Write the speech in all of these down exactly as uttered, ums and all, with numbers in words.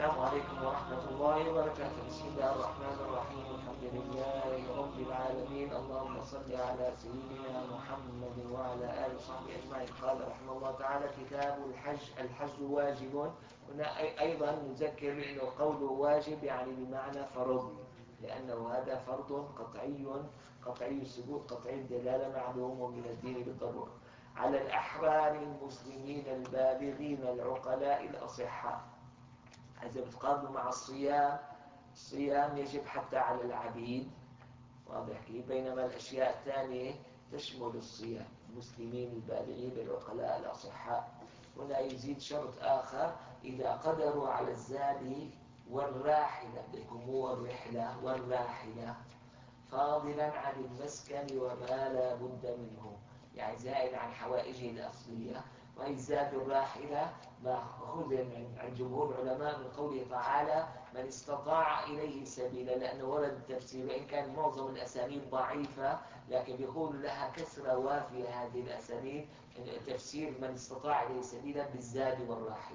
السلام عليكم ورحمة الله وبركاته. بسم الله الرحمن الرحيم. الحمد لله رب العالمين. اللهم صل على سيدنا محمد وعلى آله وصحبه أجمعين. قال رحمه الله تعالى: كتاب الحج. الحج واجب. هنا أيضا نذكر أنه قوله واجب يعني بمعنى فرض، لأنه هذا فرض قطعي قطعي الثبوت قطعي الدلالة معلوم من الدين بالضرورة على الأحرار المسلمين البالغين العقلاء الأصحاء. إذا بتقارنوا مع الصيام، الصيام يجب حتى على العبيد، واضح كيف؟ بينما الأشياء الثانية تشمل الصيام، المسلمين البالغين العقلاء الأصحاء. هنا يزيد شرط آخر: إذا قدروا على الزاد والراحلة، بكم هو الرحلة والراحلة، فاضلا عن المسكن وما لا بد منه، يعني زائد عن حوائجه الأصلية. وهي زاد الراحلة مأخوذ عن جمهور العلماء من قوله تعالى: من استطاع إليه سبيلا، لأنه ورد التفسير، وإن كان معظم الأسانيد ضعيفة لكن بيقول لها كسرة وافية هذه الأسانيد، تفسير من استطاع إليه سبيلا بالزاد والراحلة،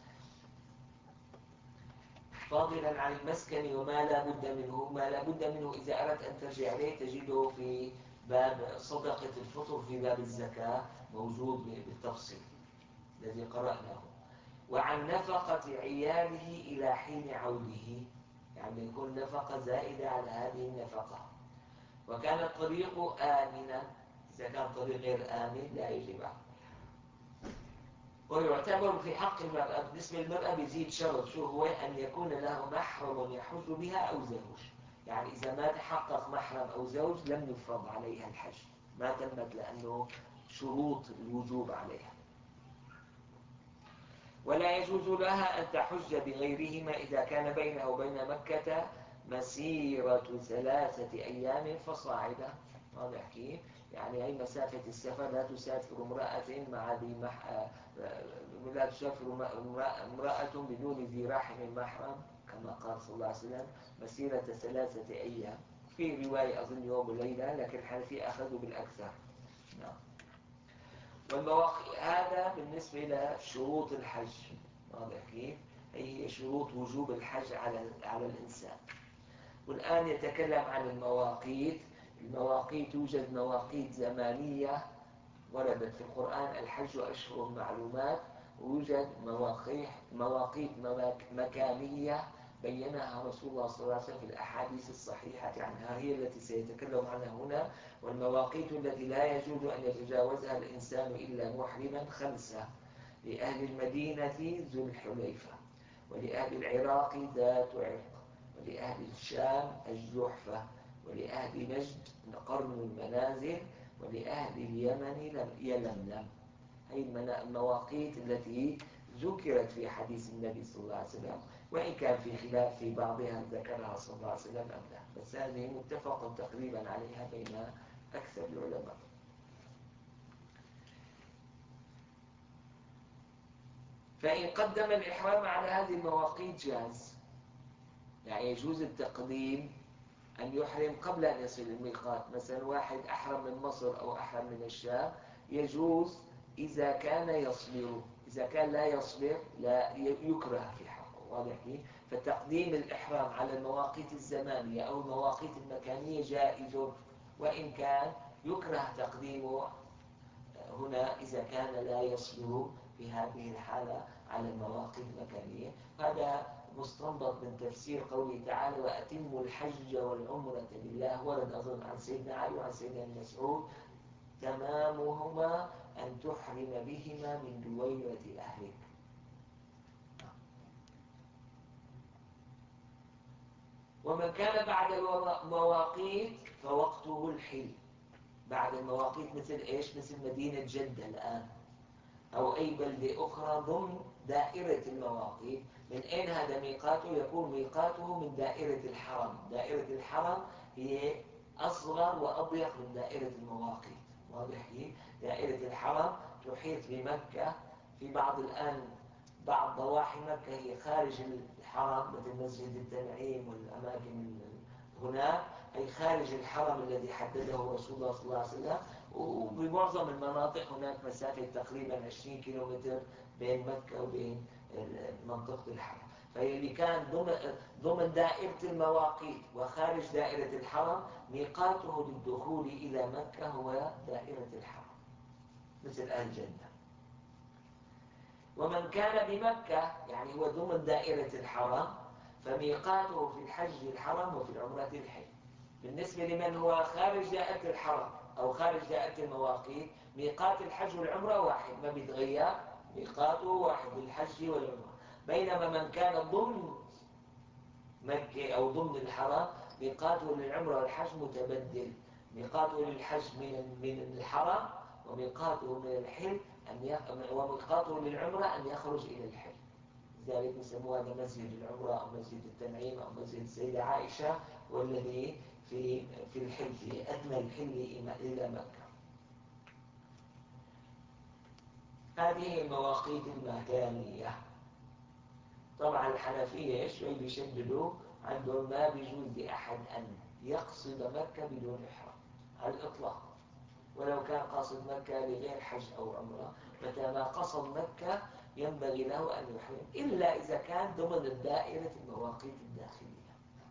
فاضلا عن المسكن وما لا بد منه. ما لا بد منه إذا أردت أن ترجع إليه تجده في باب صدقة الفطر في باب الزكاة، موجود بالتفصيل الذي قرأناه. وعن نفقة عياله إلى حين عوده، يعني يكون نفقة زائدة على هذه النفقة. وكان الطريق آمنا، إذا كان الطريق غير آمن لا يجب عليه. ويعتبر في حق المرأة بالنسبة للمرأة بيزيد شرط، شو هو؟ أن يكون له محرم يحج بها أو زوج. يعني إذا ما تحقق محرم أو زوج لم يفرض عليها الحج، ما تمت، لأنه شروط الوجوب عليها. ولا يجوز لها أن تحج بغيرهما إذا كان بينه وبين مكة مسيرة ثلاثة أيام فصاعدا. واضح كيف؟ يعني هي مسافة السفر. لا تسافر امرأة مع ذي مح... لا تسافر امرأة بدون ذي رحم محرم، كما قال صلى الله عليه وسلم: مسيرة ثلاثة أيام. في رواية أظن يوم وليلة، لكن الحنفية أخذوا بالأكثر. نعم. والمواقيت هذا بالنسبة لشروط الحج، واضح كيف؟ هي شروط وجوب الحج على على الإنسان. والآن يتكلم عن المواقيت. المواقيت يوجد مواقيت زمانية وردت في القرآن: الحج أشهر معلومات. ويوجد مواقيت مواقيت مكانية بينها رسول الله صلى الله عليه وسلم في الأحاديث الصحيحة عنها، هي التي سيتكلم عنها هنا. والمواقيت التي لا يجوز أن يتجاوزها الإنسان إلا محرما خمسة: لأهل المدينة ذو الحليفة، ولأهل العراق ذات عرق، ولأهل الشام الجحفة، ولأهل نجد قرن المنازل، ولأهل اليمن يلملم. هي المواقيت التي ذكرت في حديث النبي صلى الله عليه وسلم، وإن كان في خلاف في بعضها ذكرها صلى الله عليه وسلم أم لا، بس هذه متفق تقريبا عليها بين أكثر العلماء. فإن قدم الإحرام على هذه المواقيت جاز، يعني يجوز التقديم، أن يحرم قبل أن يصل الميقات. مثلا واحد أحرم من مصر أو أحرم من الشام، يجوز إذا كان يصبر. إذا كان لا يصبر لا يكره في حقه، واضح كيف؟ فتقديم الإحرام على المواقيت الزمانية أو المواقيت المكانية جائز، وإن كان يكره تقديمه هنا إذا كان لا يصبر في هذه الحالة على المواقيت المكانية. هذا مستنبط من تفسير قوله تعالى: وأتموا الحج والعمرة لله. ورد أظن عن سيدنا علي وعن سيدنا مسعود: تمامهما أن تحرم بهما من دويرة أهلك. ومن كان بعد المواقيت فوقته الحل. بعد المواقيت مثل إيش؟ مثل مدينة جدة الآن أو أي بلدة أخرى ضمن دائرة المواقيت. من أين هذا ميقاته؟ يكون ميقاته من دائرة الحرم. دائرة الحرم هي أصغر وأضيق من دائرة المواقيت، واضح كيف؟ دائرة الحرم تحيط بمكة. في بعض الآن بعض ضواحي مكة هي خارج الحرم، مثل مسجد التنعيم والأماكن هناك، أي خارج الحرم الذي حدده رسول الله صلى الله عليه وسلم. وبمعظم المناطق هناك مسافة تقريبا عشرين كيلومتر بين مكة وبين منطقة الحرم. فاللي كان ضمن ضمن دائرة المواقيت وخارج دائرة الحرم ميقاته للدخول إلى مكة هو دائرة الحرم مثل أهل جدة. ومن كان بمكة يعني هو ضمن دائرة الحرم فميقاته في الحج الحرم وفي العمرة الحج. بالنسبة لمن هو خارج دائرة الحرم أو خارج دائرة المواقيت ميقات الحج والعمرة واحد ما بيتغير، ميقاته واحد للحج والعمرة. بينما من كان ضمن مكة أو ضمن الحرم ميقاته للعمرة والحج متبدل، ميقاته للحج من من الحرم وميقاته من الحل أن يخ... وميقاته للعمرة أن يخرج إلى الحل. لذلك يسموه هذا مسجد العمرة أو مسجد التنعيم أو مسجد السيدة عائشة، والذي في في الحل في أدنى الحل إلى مكة. هذه المواقيت المكانية. طبعا الحنفية شوي بيشددوا عندهم ما بيجوز لأحد أن يقصد مكة بدون إحرام على الإطلاق، ولو كان قاصد مكة لغير حج أو عمرة، متى ما قصد مكة ينبغي له أن يحرم إلا إذا كان ضمن الدائرة المواقيت الداخلية.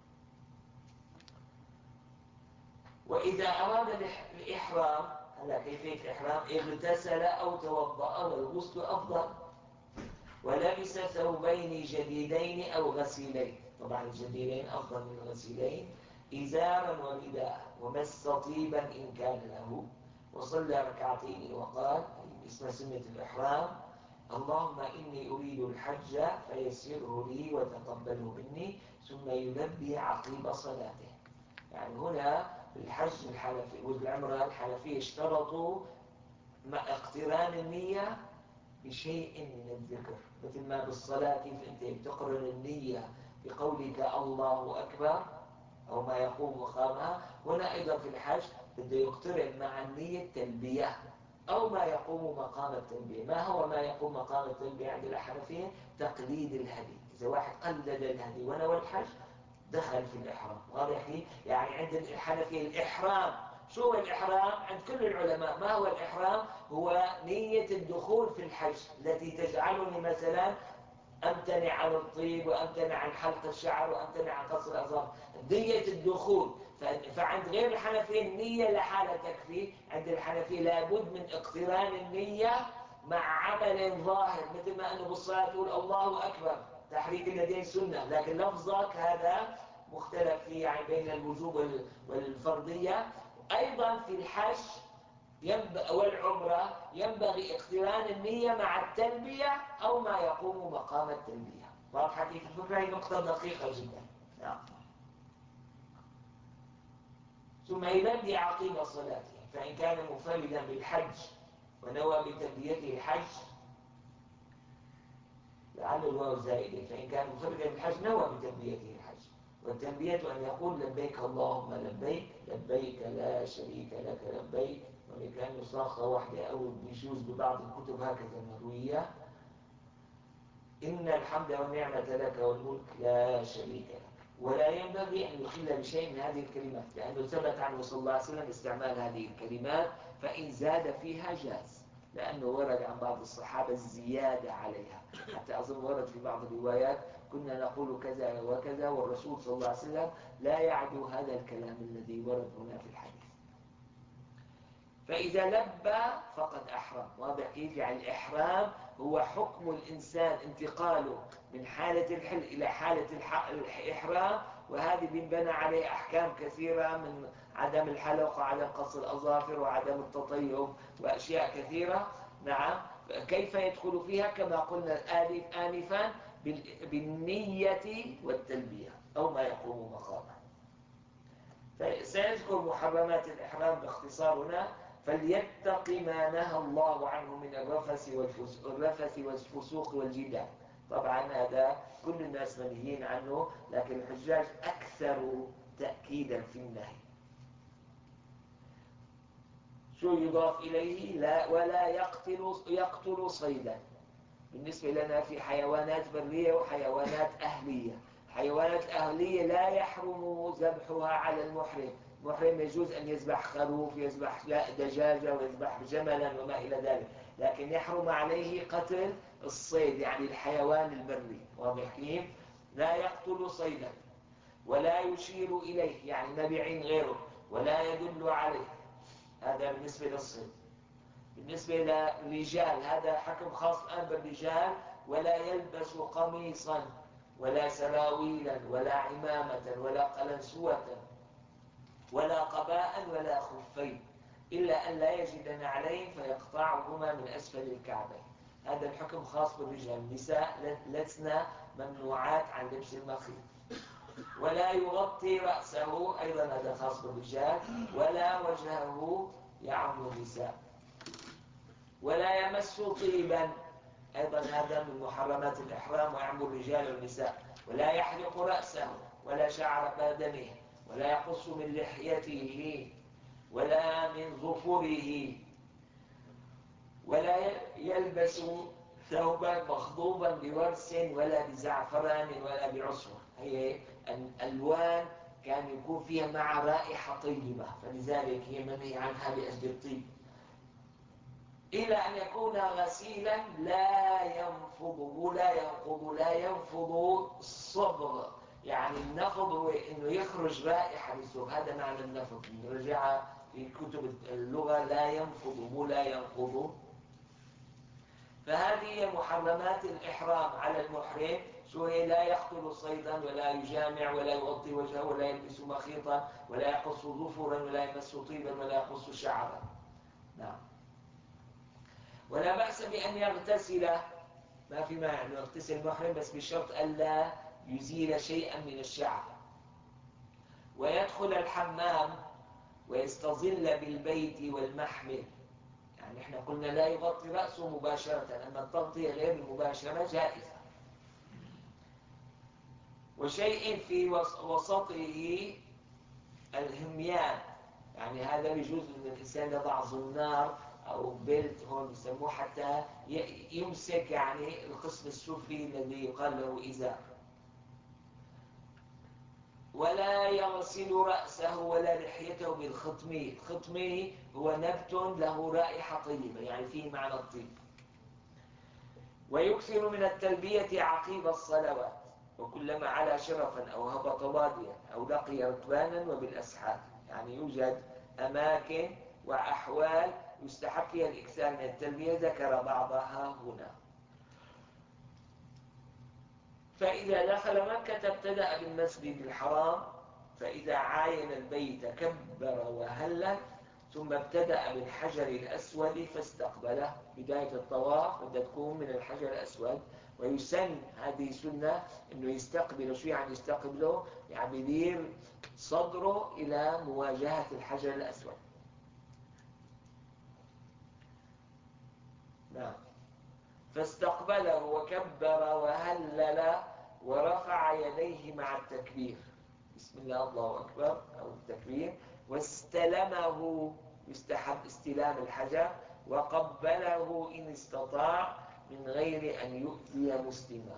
وإذا أراد الإحرام هلا كيفية الإحرام اغتسل أو توضأ والغسل أفضل، ولبس ثوبين جديدين أو غسيلين، طبعا الجديدين أفضل من الغسيلين، إزارا ورداء، ومس طيبا إن كان له، وصلى ركعتين وقال اسم سنة الإحرام: اللهم إني أريد الحج فيسره لي وتقبله مني، ثم يلبي عقيب صلاته. يعني هنا في الحج الحنفي والعمرة الحنفية اشترطوا مع اقتران النية بشيء من الذكر، مثل ما بالصلاة كيف أنت بتقرن النية بقولك الله أكبر أو ما يقوم مقامها، هنا أيضا في الحج بده يقترن مع النية التلبية أو ما يقوم مقام التلبية. ما هو ما يقوم مقام التلبية عند الحنفية؟ تقليد الهدي. إذا واحد قلد الهدي ونوى الحج دخل في الإحرام. واضح؟ يعني عند الحنفية الإحرام، شو هو الإحرام؟ عند كل العلماء ما هو الإحرام؟ هو نية الدخول في الحج التي تجعلني مثلا أمتنع عن الطيب وأمتنع عن حلق الشعر وأمتنع عن قص الأظافر، نية الدخول. فعند غير الحنفية النية لحالة تكفي، عند الحنفية لابد من اقتران النية مع عمل ظاهر، مثل ما أنه بالصلاة تقول الله أكبر، تحريك اليدين سنة، لكن لفظك هذا مختلف فيه يعني بين الوجوب والفرضية. أيضا في الحج والعمرة ينبغي اقتران النية مع التلبية أو ما يقوم مقام التلبية. واضحة كيف الفكرة؟ هي نقطة دقيقة جدا. نعم. ثم يلبي عقيب صلاته، فإن كان منفردا بالحج ونوى بتلبيته الحج، لعل الواو زائدة، فإن كان منفردا بالحج نوى بتلبيته الحج، والتلبية أن يقول لبيك اللهم لبيك، لبيك لا شريك لك لبيك، وإن كان يصاغة واحدة أو بيجوز ببعض الكتب هكذا مروية: إن الحمد والنعمة لك والملك لا شريك لك. ولا ينبغي أن يخل بشيء من هذه الكلمات، لأنه ثبت عنه صلى الله عليه وسلم استعمال هذه الكلمات، فإن زاد فيها جاز، لأنه ورد عن بعض الصحابة الزيادة عليها، حتى أظن ورد في بعض الروايات كنا نقول كذا وكذا والرسول صلى الله عليه وسلم لا يعدو هذا الكلام الذي ورد هنا في الحديث. فإذا لبى فقد أحرم. واضح كيف؟ يعني الإحرام هو حكم الإنسان انتقاله من حالة الحل إلى حالة الإحرام، وهذه بنبنى عليه أحكام كثيرة من عدم الحلق وعدم قص الأظافر وعدم التطيب وأشياء كثيرة. نعم. كيف يدخل فيها؟ كما قلنا آنفا بالنية والتلبية أو ما يقوم مقامه. سيذكر محرمات الإحرام باختصار هنا: فليتق ما نهى الله عنه من الرفث والفسوق والجدال. طبعا هذا كل الناس منهيين عنه، لكن الحجاج أكثر تأكيدا في النهي. شو يضاف إليه؟ لا ولا يقتل يقتل صيدا. بالنسبة لنا في حيوانات برية وحيوانات أهلية. حيوانات أهلية لا يحرم ذبحها على المحرم. المحرم يجوز أن يذبح خروف، يذبح دجاجة، ويذبح جملا وما إلى ذلك، لكن يحرم عليه قتل الصيد يعني الحيوان البري. واضح كيف؟ لا يقتل صيدا ولا يشير إليه، يعني ما بيعين غيره، ولا يدل عليه. هذا بالنسبة للصيد. بالنسبة للرجال هذا حكم خاص الآن بالرجال: ولا يلبس قميصا ولا سراويلا ولا عمامة ولا قلنسوة ولا قباء ولا خفين إلا أن لا يجد نعلين فيقطعهما من أسفل الكعبين. هذا الحكم خاص بالرجال. النساء لسنا ممنوعات عن لبس المخيط. ولا يغطي رأسه، أيضا هذا خاص بالرجال. ولا وجهه، يعم النساء. ولا يمس طيبا، أيضا هذا من محرمات الإحرام ويعم الرجال والنساء. ولا يحلق رأسه ولا شعر بدنه ولا يقص من لحيته ولا من ظفره. ولا يلبس ثوبا مخضوبا بورس ولا بزعفران ولا بعصفر. هي الألوان كان يكون فيها مع رائحة طيبة، فلذلك هي منهي عنها لأجل الطيب. إلى أن يكون غسيلا لا ينفض ولا ينقض. لا ينفض الصبغ، يعني النفض هو إنه يخرج رائحة بالثوب، هذا معنى النفض. نرجع في كتب اللغة: لا ينفض ولا ينقض. فهذه هي محرمات الإحرام على المحرم. شو هي؟ لا يقتل صيدا ولا يجامع ولا يغطي وجهه ولا يلبس مخيطا ولا يقص ظفرا ولا يمس طيبا ولا يقص شعرا. نعم. ولا بأس بأن يغتسل، ما في مانع أن يغتسل المحرم، بس بشرط ألا يزيل شيئا من الشعر. ويدخل الحمام ويستظل بالبيت والمحمل. يعني احنا قلنا لا يغطي رأسه مباشرة، أما التغطية غير المباشرة جائزة. وشيء في وسطه الهميان، يعني هذا بيجوز أن الإنسان يضع زنار أو بيلت هون يسموه حتى يمسك يعني القسم السفلي الذي يقال له إزار. ولا يغسل رأسه ولا لحيته بالخطمي. الخطمي هو نبت له رائحة طيبة، يعني فيه معنى الطيب. ويكثر من التلبية عقيب الصلوات، وكلما علا شرفا أو هبط واديا أو لقي ركبانا وبالأسحاب. يعني يوجد أماكن وأحوال يستحب فيها الإكثار من التلبية، ذكر بعضها هنا. فإذا دخل مكة ابتدأ بالمسجد الحرام، فإذا عاين البيت كبر وهلل، ثم ابتدأ بالحجر الأسود فاستقبله. بداية الطواف بدها تكون من الحجر الأسود، ويسن هذه سنة إنه يستقبل. شو يعني يستقبله؟ يعني يدير صدره إلى مواجهة الحجر الأسود. نعم. فاستقبله وكبر وهلل ورفع يديه مع التكبير، بسم الله الله أكبر أو التكبير. واستلمه، يستحب استلام الحجر، وقبله إن استطاع من غير أن يؤذي مسلما.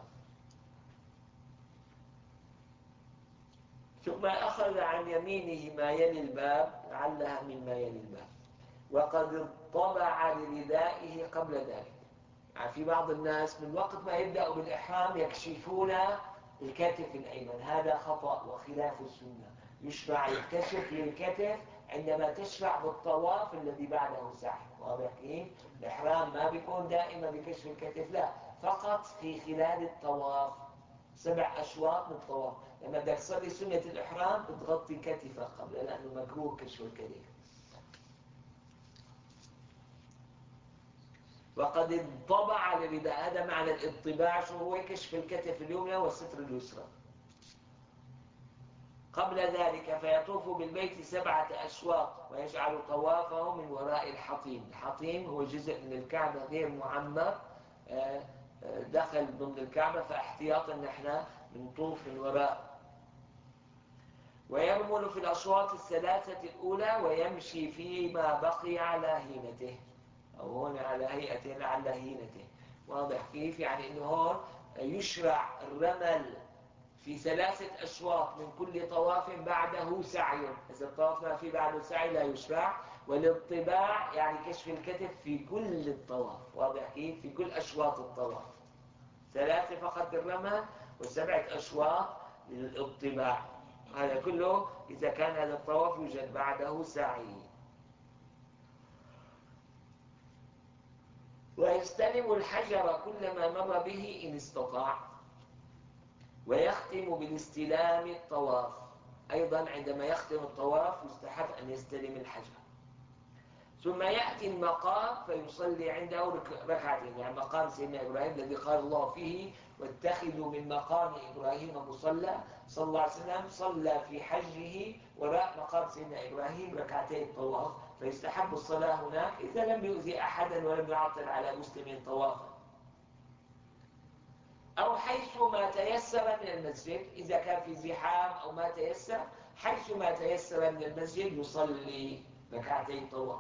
ثم أخذ عن يمينه ما يلي الباب، لعلها مما يلي الباب، وقد اطلع لردائه قبل ذلك. يعني في بعض الناس من وقت ما يبدأوا بالإحرام يكشفون الكتف الأيمن، هذا خطأ وخلاف السنة. يشرع يكتشف للكتف عندما تشرع بالطواف الذي بعده سعي. واضح كيف؟ الإحرام ما بيكون دائما بكشف الكتف، لا، فقط في خلال الطواف، سبع أشواط من الطواف. لما بدك تصلي سنة الإحرام بتغطي كتفك قبل، لأنه مكروه كشف الكتف. وقد انطبع لرداء، هذا معنى الانطباع. شو هو؟ كشف الكتف اليمنى والستر اليسرى. قبل ذلك فيطوف بالبيت سبعة أشواط ويجعل طوافه من وراء الحطيم. الحطيم هو جزء من الكعبة غير معمر، دخل ضمن الكعبة، فاحتياطا نحن بنطوف من وراء. ويرمل في الأشواط الثلاثة الأولى ويمشي فيما بقي على هينته، أو هون على هيئته لعل هينته. واضح كيف؟ يعني إنه هون يشرع الرمل في ثلاثة أشواط من كل طواف بعده سعي. إذا الطواف ما في بعده سعي لا يشرع. والانطباع يعني كشف الكتف في كل الطواف. واضح كيف؟ في كل أشواط الطواف، ثلاثة فقط بالرمل، وسبعة أشواط للاطباع. هذا كله إذا كان هذا الطواف يوجد بعده سعي. ويستلم الحجر كلما مر به إن استطاع، ويختم بالاستلام الطواف. أيضا عندما يختم الطواف يستحب أن يستلم الحجر. ثم يأتي المقام فيصلي عنده ركعتين، يعني مقام سيدنا إبراهيم الذي قال الله فيه واتخذوا من مقام إبراهيم مصلى. صلى الله عليه وسلم صلى في حجه وراء مقام سيدنا إبراهيم ركعتين طواف، فيستحب الصلاة هناك إذا لم يؤذي أحدا ولم يعطل على مسلم طوافا. أو حيث ما تيسر من المسجد، إذا كان في زحام أو ما تيسر، حيث ما تيسر من المسجد يصلي ركعتين طواف.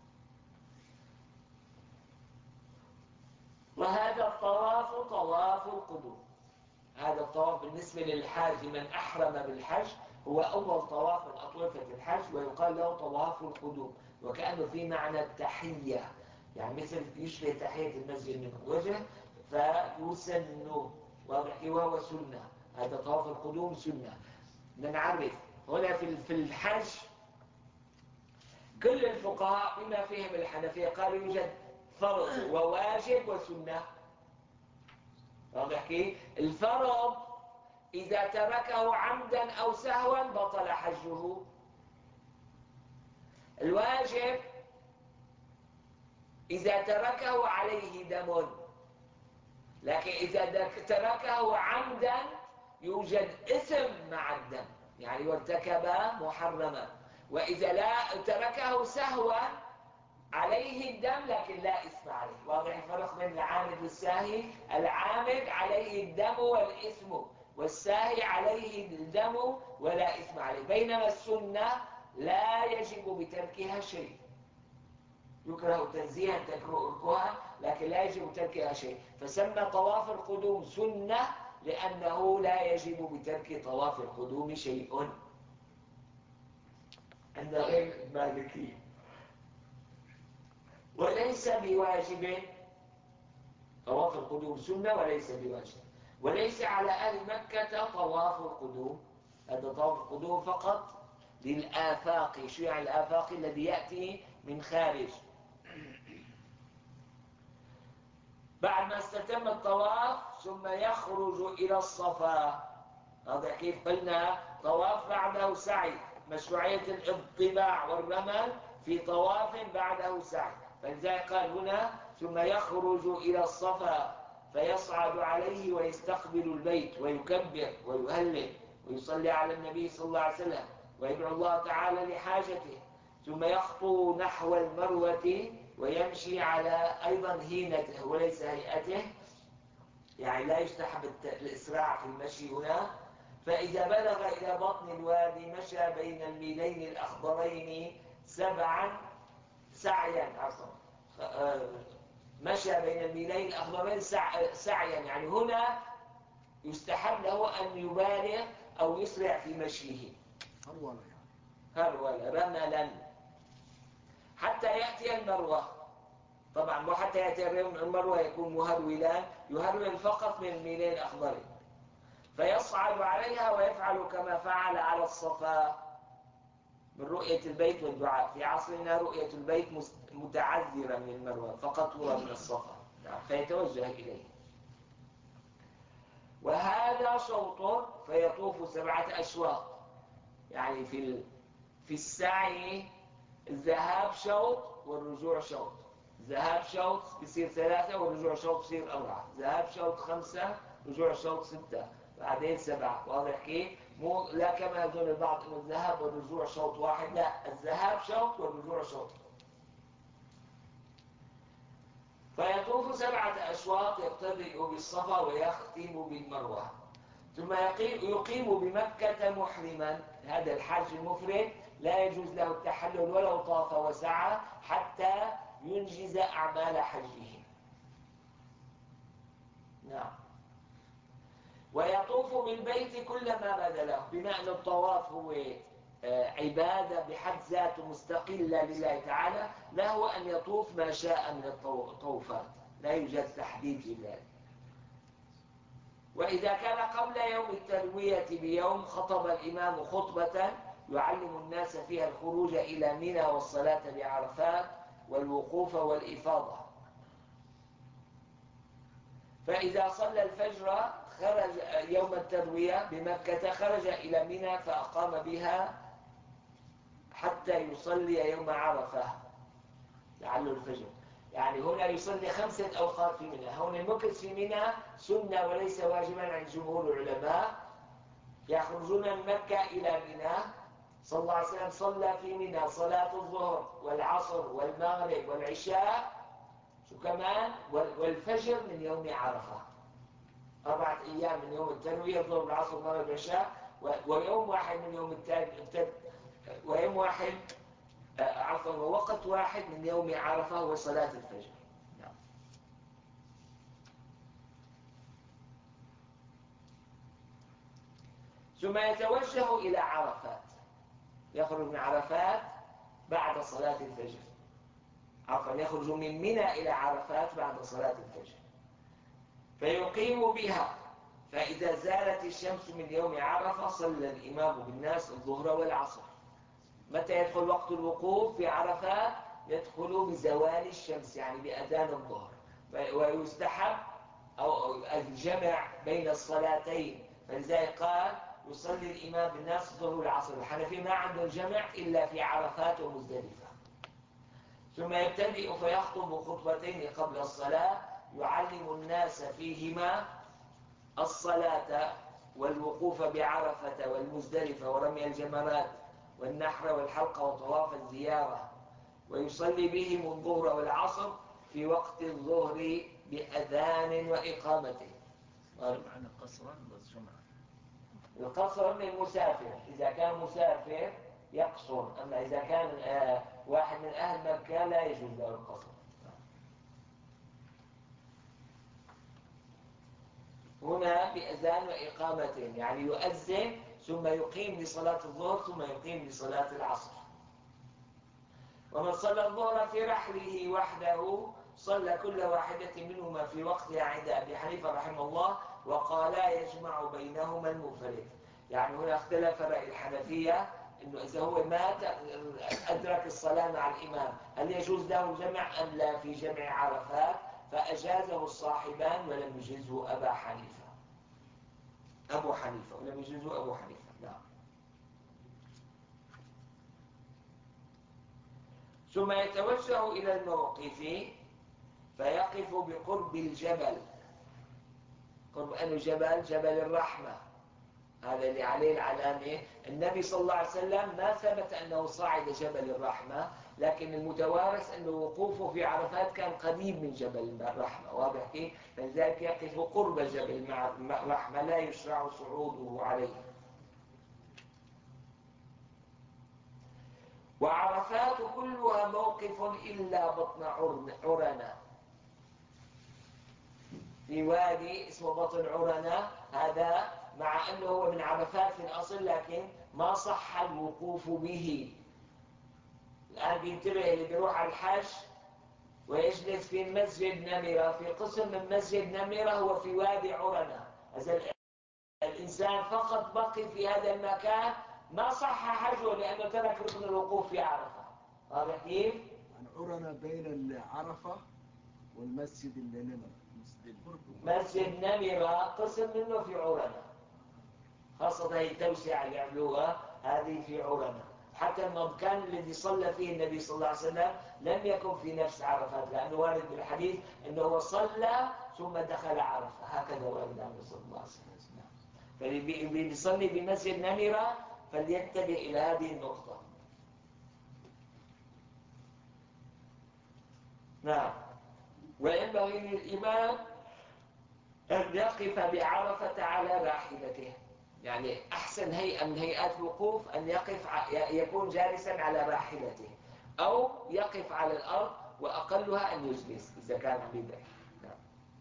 وهذا الطواف طواف القدوم. هذا الطواف بالنسبة للحاج من أحرم بالحج هو أول طواف من أطوفة الحج، ويقال له طواف القدوم، وكأنه في معنى التحية، يعني مثل يشبه تحية المسجد من وجه، فيسن واضح، وهو سنة. هذا طواف القدوم سنة. نعرف هنا في الحج كل الفقهاء بما فيهم الحنفية قالوا يوجد فرض وواجب وسنة. واضح كيف؟ الفرض إذا تركه عمدا أو سهوا بطل حجه. الواجب إذا تركه عليه دم، لكن إذا تركه عمدا يوجد إثم مع الدم، يعني وارتكب محرما. وإذا لا تركه سهوا عليه الدم لكن لا إثم عليه. واضح الفرق بين العامد والساهي؟ العامد عليه الدم والإثم، والساهي عليه الدم ولا إثم عليه. بينما السنة لا يجب بتركها شيء، يكره تنزيها تركها لكن لا يجب تركها شيء، فسمى طواف القدوم سنة لأنه لا يجب بترك طواف القدوم شيء عند غير المالكي. وليس بواجب، طواف القدوم سنة وليس بواجب. وليس على أهل مكة طواف القدوم، هذا طواف القدوم فقط للآفاق. شو يعني الآفاق؟ الذي يأتي من خارج. بعد ما استتم الطواف ثم يخرج إلى الصفا. هذا كيف قلنا طواف بعده سعي، مشروعية الاطباع والرمل في طواف بعده سعي، فلذلك قال هنا ثم يخرج إلى الصفا فيصعد عليه ويستقبل البيت ويكبر ويهلل ويصلي على النبي صلى الله عليه وسلم ويدعو الله تعالى لحاجته، ثم يخطو نحو المروة ويمشي على أيضا هينته وليس هيئته، يعني لا يستحب الإسراع في المشي هنا. فإذا بلغ إلى بطن الوادي مشى بين الميلين الأخضرين سبعا سعيا عصر. مشى بين الميلين الأخضرين سعيا، يعني هنا يستحب له أن يبالغ أو يسرع في مشيه. هرولة يعني هرولة رملا حتى يأتي المروة. طبعا وحتى يأتي المروة يكون مهرولا، يهرول فقط من الميلين الأخضرين، فيصعد عليها ويفعل كما فعل على الصفا من رؤية البيت والدعاء. في عصرنا رؤية البيت متعذرة من المروة، فقط هو من الصفا فيتوجه إليه. وهذا شوط فيطوف سبعة أشواط، يعني في في السعي الذهاب شوط والرجوع شوط. ذهاب شوط بصير ثلاثة والرجوع شوط بصير أربعة. ذهاب شوط خمسة، رجوع شوط ستة، بعدين سبعة. واضح كيف؟ مو لا كما يظن البعض انه الذهاب والرجوع شوط واحد، لا، الذهاب شوط والرجوع شوط. فيطوف سبعة أشواط يبتدئ بالصفا ويختم بالمروة، ثم يقيم بمكة محرما. هذا الحاج المفرد لا يجوز له التحلل ولو طاف وسعى حتى ينجز أعمال حجه. نعم. ويطوف بالبيت كلما بدا له، بما أن الطواف هو عبادة بحد ذاته مستقلة لله تعالى، له أن يطوف ما شاء من الطوفات، لا يوجد تحديد لذلك. وإذا كان قبل يوم التروية بيوم خطب الإمام خطبة يعلم الناس فيها الخروج إلى منى والصلاة بعرفات والوقوف والإفاضة. فإذا صلى الفجر خرج يوم التروية بمكة خرج إلى منى فأقام بها حتى يصلي يوم عرفة لعله الفجر. يعني هنا يصلي خمسة أوقات في منى. هنا المكث في منى سنة وليس واجبا عند جمهور العلماء. يخرجون من مكة إلى منى. صلى الله عليه وسلم صلى في منى صلاة الظهر والعصر والمغرب والعشاء شو كمان والفجر من يوم عرفة. أربعة أيام من يوم التروية الظهر والعصر والمغرب والعشاء ويوم واحد من يوم التروية ويوم واحد عفوا ووقت واحد من يوم عرفة وصلاة الفجر. نعم. ثم يتوجه إلى عرفات. يخرج من عرفات بعد صلاة الفجر. عفوا يخرج من منى إلى عرفات بعد صلاة الفجر فيقيم بها. فإذا زالت الشمس من يوم عرفة صلى الإمام بالناس الظهر والعصر. متى يدخل وقت الوقوف في عرفات؟ يدخل بزوال الشمس يعني بأذان الظهر. ويستحب أو الجمع بين الصلاتين. فلذلك قال يصلي الإمام بالناس الظهر والعصر. الحنفي ما عنده الجمع إلا في عرفات ومزدلفة. ثم يبتدئ فيخطب خطبتين قبل الصلاة يعلم الناس فيهما الصلاة والوقوف بعرفة والمزدلفة ورمي الجمرات والنحر والحلق وطواف الزيارة. ويصلي بهم الظهر والعصر في وقت الظهر بأذان وإقامته. معنى قصرا والجمعة. القصر من المسافر. إذا كان مسافر يقصر. أما إذا كان آه واحد من أهل مكة لا يجوز له القصر. هنا بأذان وإقامة يعني يؤذن ثم يقيم لصلاة الظهر ثم يقيم لصلاة العصر. ومن صلى الظهر في رحله وحده صلى كل واحدة منهما في وقتها عند أبي حنيفة رحمه الله وقال يجمع بينهما المنفرد. يعني هنا اختلف رأي الحنفية إنه إذا هو مات أدرك الصلاة مع الإمام هل يجوز له الجمع أم لا في جمع عرفات؟ فأجازه الصاحبان ولم يجزه أبا حنيفة أبو حنيفة ولم يجزه أبو حنيفة. نعم. ثم يتوجه إلى الموقف فيقف بقرب الجبل. قرب أنه جبل جبل الرحمة. هذا اللي عليه العلامة. النبي صلى الله عليه وسلم ما ثبت أنه صعد جبل الرحمة لكن المتوارث أنه وقوفه في عرفات كان قريب من جبل الرحمة. واضح كيف؟ فلذلك يقف قرب جبل الرحمة لا يشرع صعوده عليه. وعرفات كلها موقف إلا بطن عرنة. في وادي اسمه بطن عرنة هذا مع أنه هو من عرفات في الأصل لكن ما صح الوقوف به. الآن بينتبه اللي بيروح على الحج ويجلس في مسجد نمرة في قسم من مسجد نمرة هو في وادي عرنة. إذا الإنسان فقط بقي في هذا المكان ما صح حجه لأنه ترك ركن الوقوف في عرفة. واضح كيف؟ يعني عرنة بين العرفة والمسجد اللي نمرة. مسجد نمرة قسم منه في عرنة. خاصة هي التوسعة اللي عملوها هذه في عرنة. حتى المكان الذي صلى فيه النبي صلى الله عليه وسلم لم يكن في نفس عرفات لأنه وارد بالحديث أنه صلى ثم دخل عرفة. هكذا وارد عنه صلى الله عليه وسلم. فاللي بيصلي بمسجد نمرة فلينتبه إلى هذه النقطة. نعم. وينبغي للإمام أن يقف بعرفة على راحلته. يعني أحسن هيئة من هيئات الوقوف أن يقف يكون جالسا على راحلته أو يقف على الأرض وأقلها أن يجلس إذا كان بذلك. نعم.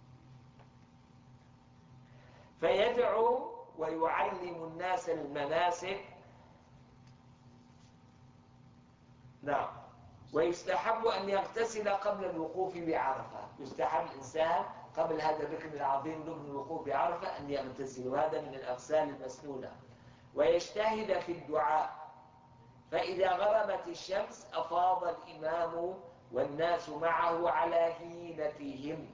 فيدعو ويعلم الناس المناسك. نعم. ويستحب أن يغتسل قبل الوقوف بعرفة. يستحب الإنسان قبل هذا الركن العظيم ركن الوقوف بعرفة أن يغتسل، وهذا من الأغسال المسنونة. ويجتهد في الدعاء، فإذا غربت الشمس أفاض الإمام والناس معه على هينتهم،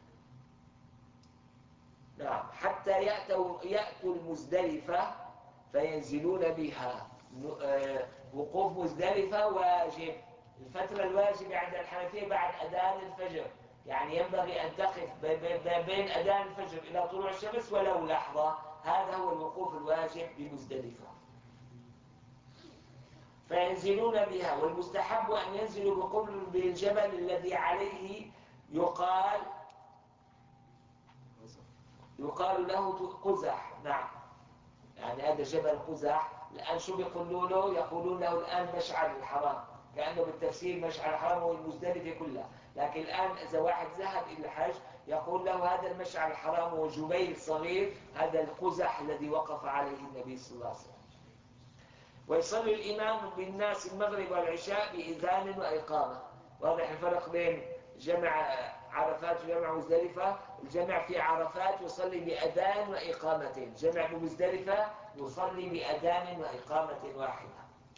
نعم، حتى يأتوا, يأتوا المزدلفة فينزلون بها. وقوف مزدلفة واجب، الفترة الواجبة عند الحنفية بعد أذان الفجر، يعني ينبغي أن تقف بين أذان الفجر إلى طلوع الشمس ولو لحظة، هذا هو الوقوف الواجب بمزدلفة. فينزلون بها. والمستحب أن ينزلوا بقرب الجبل الذي عليه يقال يقال له قزح، نعم، يعني هذا جبل قزح. الآن شو بيقولوا له؟ يقولون له الآن مشعر الحرام، كأنه بالتفسير مشعر الحرام هو المزدلفة كلها، لكن الآن إذا واحد ذهب إلى الحج يقول له هذا المشعر الحرام هو جبيل صغير، هذا القزح الذي وقف عليه النبي صلى الله عليه وسلم. ويصلي الإمام بالناس المغرب والعشاء بإذان وإقامة. واضح الفرق بين جمع عرفات وجمع مزدلفة؟ الجمع في عرفات يصلي بأذان وإقامتين، جمع بمزدلفة يصلي بأذان وإقامة واحدة.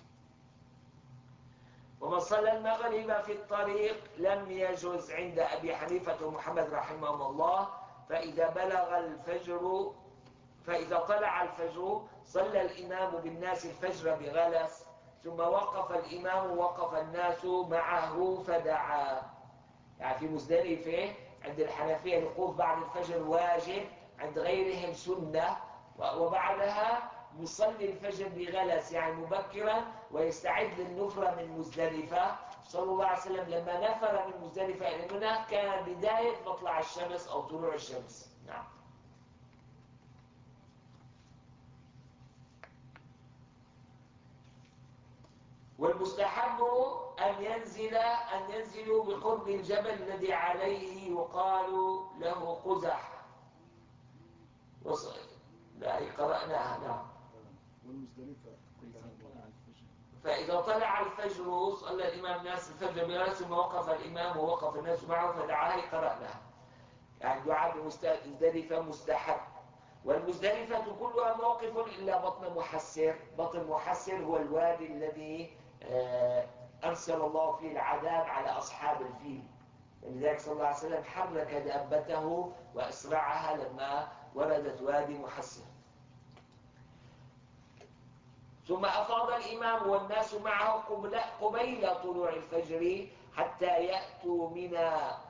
ومن صلى المغرب في الطريق لم يجوز عند أبي حنيفة ومحمد رحمهم الله، فإذا بلغ الفجر فإذا طلع الفجر صلى الإمام بالناس الفجر بغلس، ثم وقف الإمام ووقف الناس معه فدعا. يعني في مزدلفة عند الحنفية الوقوف بعد الفجر واجب، عند غيرهم سنة، وبعدها يصلي الفجر بغلس يعني مبكرا ويستعد للنفرة من مزدلفة. صلى الله عليه وسلم لما نفر من مزدلفة إلى منى كان بداية مطلع الشمس أو طلوع الشمس. نعم. والمستحب أن ينزل أن ينزلوا بقرب الجبل الذي عليه يقال له قزح. وص... لا قرأناها. نعم. والمزدلفة فإذا طلع الفجر صلى الإمام الناس الفجر بغلس، ثم وقف الإمام ووقف الناس معه فدعاه، قرأناها. يعني دعاء بمزدلفة مستحب. والمزدلفة كلها موقف إلا بطن محسر. بطن محسر هو الوادي الذي أرسل الله فيه العذاب على أصحاب الفيل، ولذلك صلى الله عليه وسلم حرك دابته وأسرعها لما وردت وادي محسر. ثم أفاض الإمام والناس معه قبيل طلوع الفجر حتى يأتوا منى،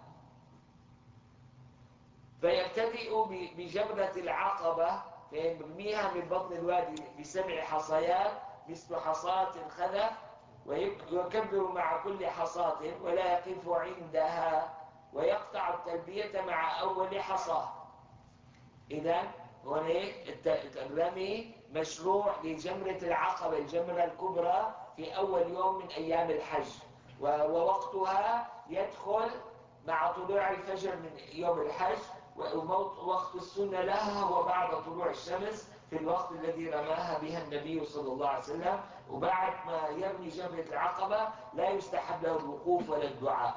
فيبتدئ بجبرة العقبة فيرميها من بطن الوادي بسبع حصيات مثل حصاة الخذف، ويكبر مع كل حصاة ولا يقف عندها، ويقطع التلبية مع أول حصاة. إذن هناك الرمي مشروع لجمرة العقبة، الجمرة الكبرى، في أول يوم من أيام الحج، ووقتها يدخل مع طلوع الفجر من يوم الحج، ووقت السنة لها هو بعد طلوع الشمس في الوقت الذي رماها بها النبي صلى الله عليه وسلم. وبعد ما يرمي جمرة العقبة لا يستحب له الوقوف ولا الدعاء.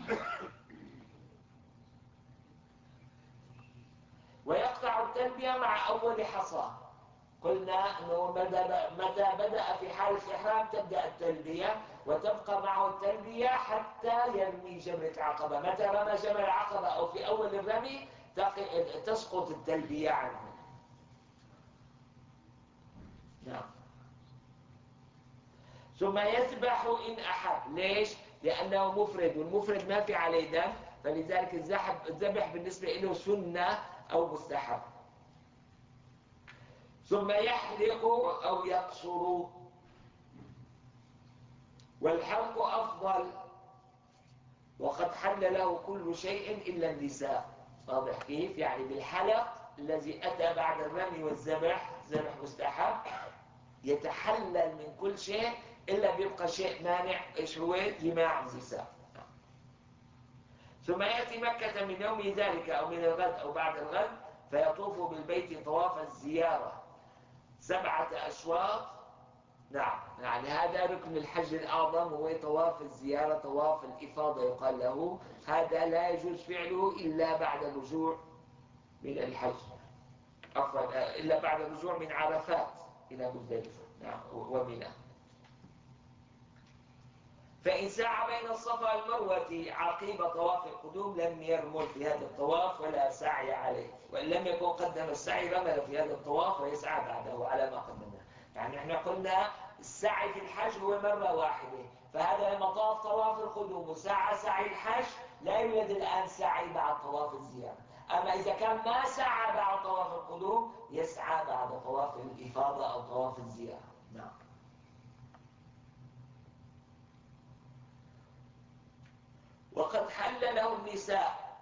ويقطع التلبية مع أول حصى. قلنا أنه متى بدأ في حال الإحرام تبدأ التلبية وتبقى معه التلبية حتى يرمي جمرة العقبة. متى رمى جمرة العقبة أو في أول الرمي تسقط التلبية عنه. نعم. ثم يذبح إن أحب. ليش؟ لأنه مفرد، والمفرد ما في عليه دم، فلذلك الذبح بالنسبة له سنة أو مستحب. ثم يحلق أو يقصر، والحلق أفضل، وقد حل له كل شيء إلا النساء. واضح كيف؟ يعني بالحلق الذي أتى بعد الرمي والذبح، ذبح مستحب، يتحلل من كل شيء إلا بيبقى شيء مانع، إيش هو؟ جماع النساء. ثم يأتي مكة من يوم ذلك أو من الغد أو بعد الغد، فيطوف بالبيت طواف الزيارة سبعة أشواط نعم، يعني هذا ركن الحج الأعظم، وهو طواف الزيارة، طواف الإفاضة يقال له. هذا لا يجوز فعله إلا بعد الرجوع من الحج، عفوا إلا بعد الرجوع من عرفات إلى مزدلفة، نعم، ومنى. فإن سعى بين الصفا والمروة عقيب طواف القدوم لم يرمل في هذا الطواف ولا سعي عليه، وإن لم يكن قدم السعي رمل في هذا الطواف ويسعى بعده على ما قدمنا. يعني احنا قلنا السعي في الحج هو مرة واحدة، فهذا لما طاف طواف القدوم وسعى سعي الحج لا يوجد الآن سعي بعد طواف الزيارة. أما إذا كان ما سعى بعد طواف القدوم يسعى بعد طواف الإفاضة أو طواف الزيارة. نعم. وقد حل له النساء.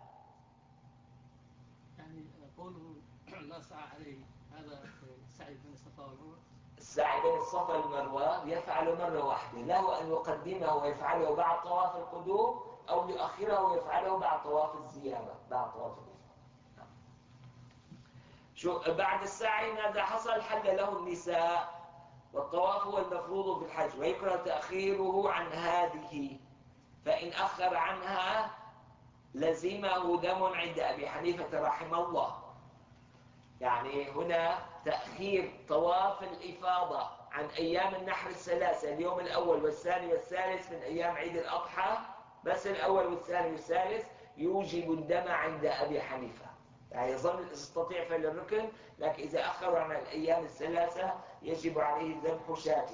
يعني قوله لا سعى عليه، هذا السعي بين الصفا والمروة. السعي بين الصفا والمروة يفعل مرة واحدة، له أن يقدمه ويفعله بعد طواف القدوم أو يؤخره ويفعله بعد طواف الزيارة، بعد طواف الإفاضة. شو بعد السعي ماذا حصل؟ حل له النساء، والطواف هو المفروض في الحج، ويكره تأخيره عن هذه، فإن أخر عنها لزمه دم عند أبي حنيفة رحمه الله. يعني هنا تأخير طواف الإفاضة عن أيام النحر الثلاثة، اليوم الأول والثاني والثالث من أيام عيد الأضحى، بس الأول والثاني والثالث يوجب الدم عند أبي حنيفة. يعني يظل يستطيع فعل الركن، لكن إذا أخر عن الأيام الثلاثة يجب عليه ذبح شاة.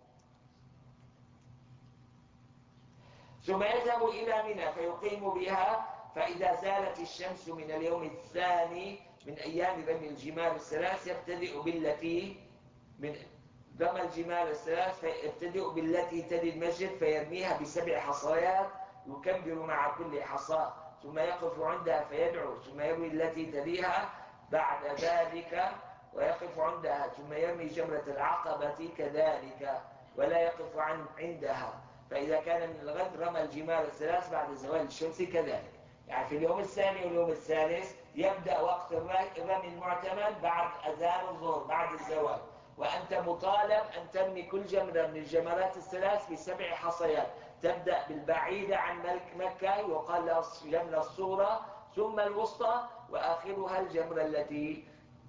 ثم يذهب إلى منى فيقيم بها، فإذا زالت الشمس من اليوم الثاني من أيام رمي الجمار الثلاث يبتدئ بالتي من رمى الجمار الثلاث فيبتدئ بالتي تلي المسجد فيرميها بسبع حصيات، يكبر مع كل حصاة، ثم يقف عندها فيدعو، ثم يرمي التي تليها بعد ذلك ويقف عندها، ثم يرمي جمرة العقبة كذلك ولا يقف عن عندها. فإذا كان من الغد رمى الجمار الثلاث بعد زوال الشمس كذلك. يعني في اليوم الثاني واليوم الثالث يبدأ وقت الرمي المعتمد بعد أذان الظهر بعد الزوال، وأنت مطالب أن ترمي كل جمرة من الجمرات الثلاث بسبع حصيات. تبدأ بالبعيدة عن ملك مكة يقال لها الجمرة الصغرى، ثم الوسطى، وآخرها الجمرة التي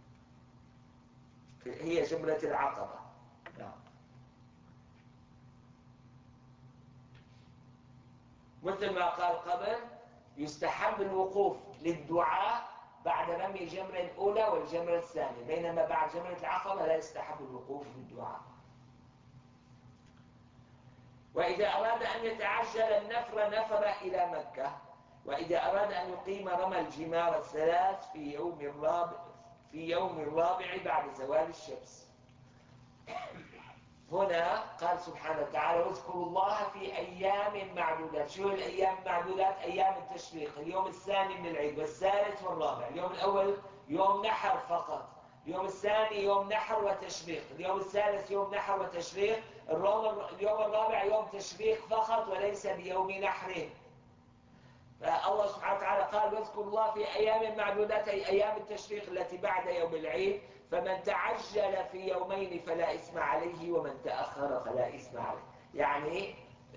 هي جمرة العقبة. نعم. مثل ما قال قبل يستحب الوقوف للدعاء بعد رمي الجمرة الأولى والجمرة الثانية، بينما بعد جمرة العقبة لا يستحب الوقوف للدعاء. وإذا أراد أن يتعجل النفر نفر إلى مكة، وإذا أراد أن يقيم رمى الجمار الثلاث في يوم الرابع في يوم الرابع بعد زوال الشمس. هنا قال سبحانه وتعالى واذكروا الله في أيام معدودات. شو الأيام المعدودات؟ أيام التشريق، اليوم الثاني من العيد والثالث والرابع. اليوم الأول يوم نحر فقط، اليوم الثاني يوم نحر وتشريق، اليوم الثالث يوم نحر وتشريق، اليوم الرابع يوم تشريق فقط وليس بيوم نحر. فالله سبحانه وتعالى قال واذكروا الله في أيام معدودات، أي أيام التشريق التي بعد يوم العيد، فمن تعجل في يومين فلا إثم عليه ومن تأخر فلا إثم عليه. يعني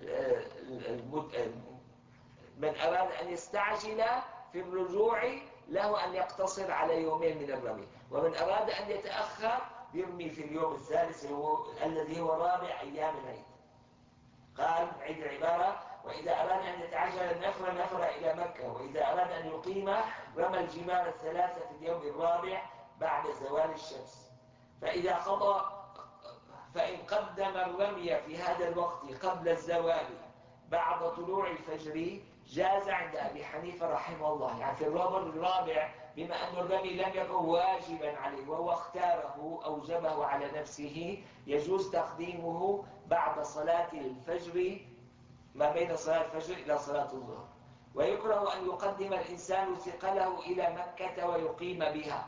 من أراد أن يستعجل في الرجوع له أن يقتصر على يومين من الرمي، ومن أراد أن يتأخر يرمي في اليوم الثالث هو الذي هو رابع أيام العيد. قال عيد العبارة وإذا أراد أن يتعجل النفر نفر إلى مكة، وإذا أراد أن يقيم رمى الجمار الثلاثة في اليوم الرابع بعد زوال الشمس. فإذا قضى فإن قدم الرمي في هذا الوقت قبل الزوال بعد طلوع الفجر جاز عند أبي حنيفة رحمه الله. يعني في الرابع الرابع بما أن الرمي لم يكن واجبا عليه وهو اختاره أوجبه على نفسه، يجوز تقديمه بعد صلاة الفجر، ما بين صلاة الفجر إلى صلاة الظهر. ويكره أن يقدم الإنسان ثقله إلى مكة ويقيم بها،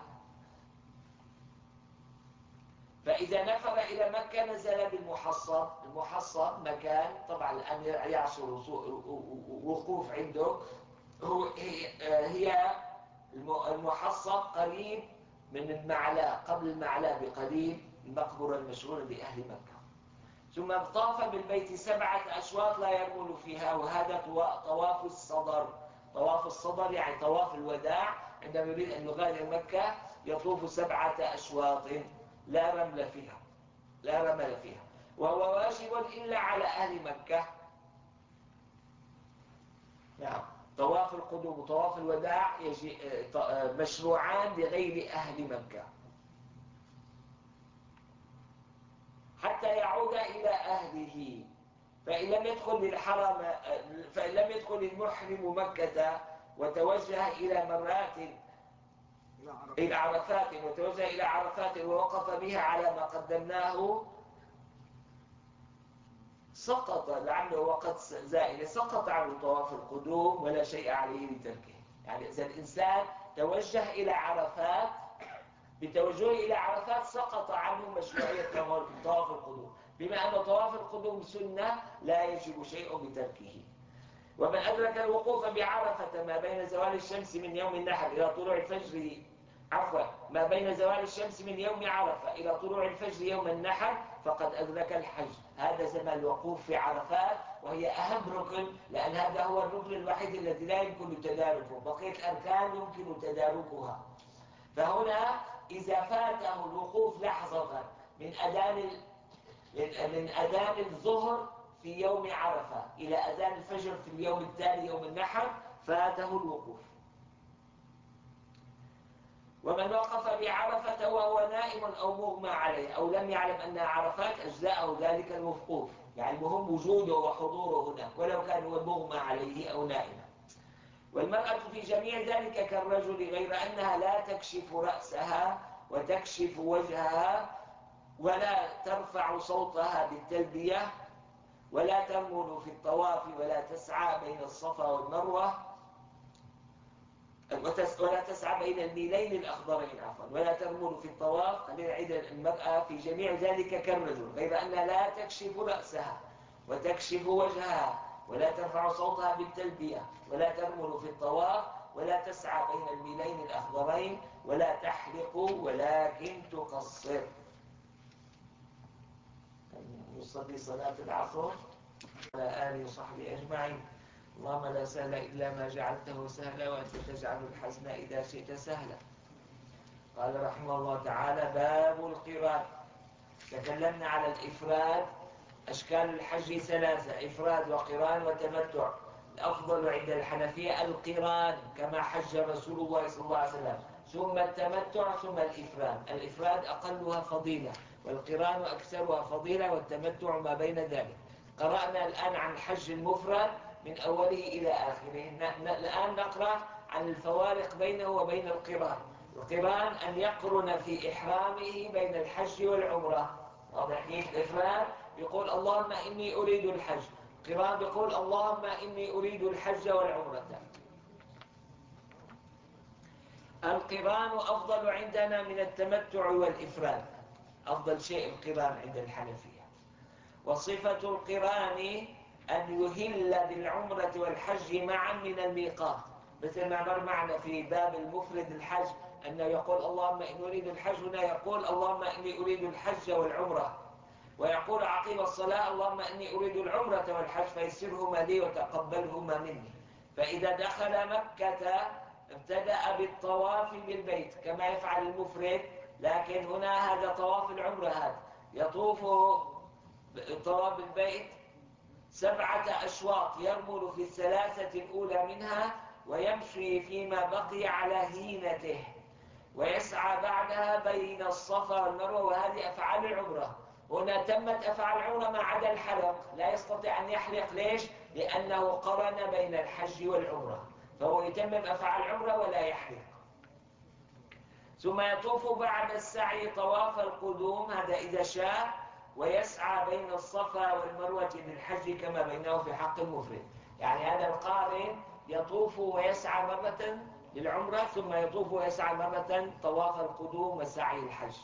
فإذا نفر إلى مكة نزل بالمحصب. المحصب مكان طبعا الآن يعصر وقوف عنده، هي المحصب قريب من المعلى، قبل المعلى بقليل، المقبرة المشهورة لأهل مكة. ثم طاف بالبيت سبعة أشواط لا يرمل فيها، وهذا طواف الصدر. طواف الصدر يعني طواف الوداع، عندما يريد أن يغادر مكة يطوف سبعة أشواط لا رمل فيها لا رمل فيها وهو واجب إلا على أهل مكة. نعم، طواف القدوم وطواف الوداع يجي مشروعان لغير أهل مكة حتى يعود إلى أهله. فإن لم يدخل للحرم فإن لم يدخل المحرم مكة وتوجه إلى مرات إلى عرفات وتوجه إلى عرفات ووقف بها على ما قدمناه سقط، لعله وقت زائل، سقط عنه طواف القدوم ولا شيء عليه لتركه. يعني إذا الإنسان توجه إلى عرفات بتوجهه إلى عرفات سقط عنه مشروعية طواف القدوم، بما أن طواف القدوم سنة لا يجب شيء بتركه. ومن أدرك الوقوف بعرفة ما بين زوال الشمس من يوم النحر إلى طلوع الفجر عفوا ما بين زوال الشمس من يوم عرفة إلى طلوع الفجر يوم النحر فقد أدرك الحج. هذا زمان الوقوف في عرفات، وهي أهم ركن، لأن هذا هو الركن الوحيد الذي لا يمكن تداركه، بقية الأركان يمكن تداركها. فهنا إذا فاته الوقوف لحظة من أذان من أذان الظهر في يوم عرفة إلى أذان الفجر في اليوم التالي يوم النحر فاته الوقوف. ومن وقف بعرفة وهو نائم أو مغمى عليه أو لم يعلم أنها عرفات أجزاءه ذلك الوقوف، يعني المهم وجوده وحضوره هناك ولو كان هو مغمى عليه أو نائما. والمرأة في جميع ذلك كالرجل، غير أنها لا تكشف رأسها وتكشف وجهها ولا ترفع صوتها بالتلبية ولا ترمل في الطواف ولا تسعى بين الصفا والمروة ولا تسعى بين الميلين الأخضرين عفوا ولا ترمل في الطواف. خلينا نعيد، المرأة في جميع ذلك كالرجل، غير أنها لا تكشف رأسها وتكشف وجهها ولا ترفع صوتها بالتلبية ولا ترمل في الطواف ولا تسعى بين الميلين الأخضرين ولا تحلق ولكن تقصر. نصلي صلاة العصر على آله وصحبه أجمعين. اللهم لا سهل إلا ما جعلته سهلا وأنت تجعل الحزن إذا شئت سهلا. قال رحمه الله تعالى: باب القران. تكلمنا على الإفراد. أشكال الحج ثلاثة: إفراد وقران وتمتع. الأفضل عند الحنفية القران كما حج رسول الله صلى الله عليه وسلم، ثم التمتع ثم الإفراد. الإفراد أقلها فضيلة والقران أكثرها فضيلة والتمتع ما بين ذلك. قرأنا الآن عن الحج المفرد من أوله إلى آخره. الآن نقرأ عن الفوارق بينه وبين القران. القران أن يقرن في إحرامه بين الحج والعمرة. واضح؟ الإفراد يقول اللهم إني أريد الحج، القران يقول اللهم إني أريد الحج والعمرة. القران أفضل عندنا من التمتع والإفراد، أفضل شيء القران عند الحنفية. وصفة القران أن يهل بالعمرة والحج معا من الميقات، مثل ما مر معنا في باب المفرد الحج أنه يقول اللهم إني أريد الحج، هنا يقول اللهم إني أريد الحج والعمرة، ويقول عقيب الصلاة اللهم إني أريد العمرة والحج فيسرهما لي وتقبلهما مني. فإذا دخل مكة ابتدأ بالطواف بالبيت كما يفعل المفرد، لكن هنا هذا طواف العمرة، هذا يطوف طواف بالبيت سبعة أشواط، يرمل في الثلاثة الأولى منها ويمشي فيما بقي على هينته، ويسعى بعدها بين الصفا والمروة، وهذه أفعال العمرة. هنا تمت أفعال العمرة ما عدا الحلق، لا يستطيع أن يحلق. ليش؟ لأنه قرن بين الحج والعمرة، فهو يتمم أفعال العمرة ولا يحلق. ثم يطوف بعد السعي طواف القدوم، هذا إذا شاء، ويسعى بين الصفا والمروة للحج كما بينه في حق المفرد. يعني هذا القارن يطوف ويسعى مرة للعمرة ثم يطوف ويسعى مرة طواف القدوم وسعي الحج.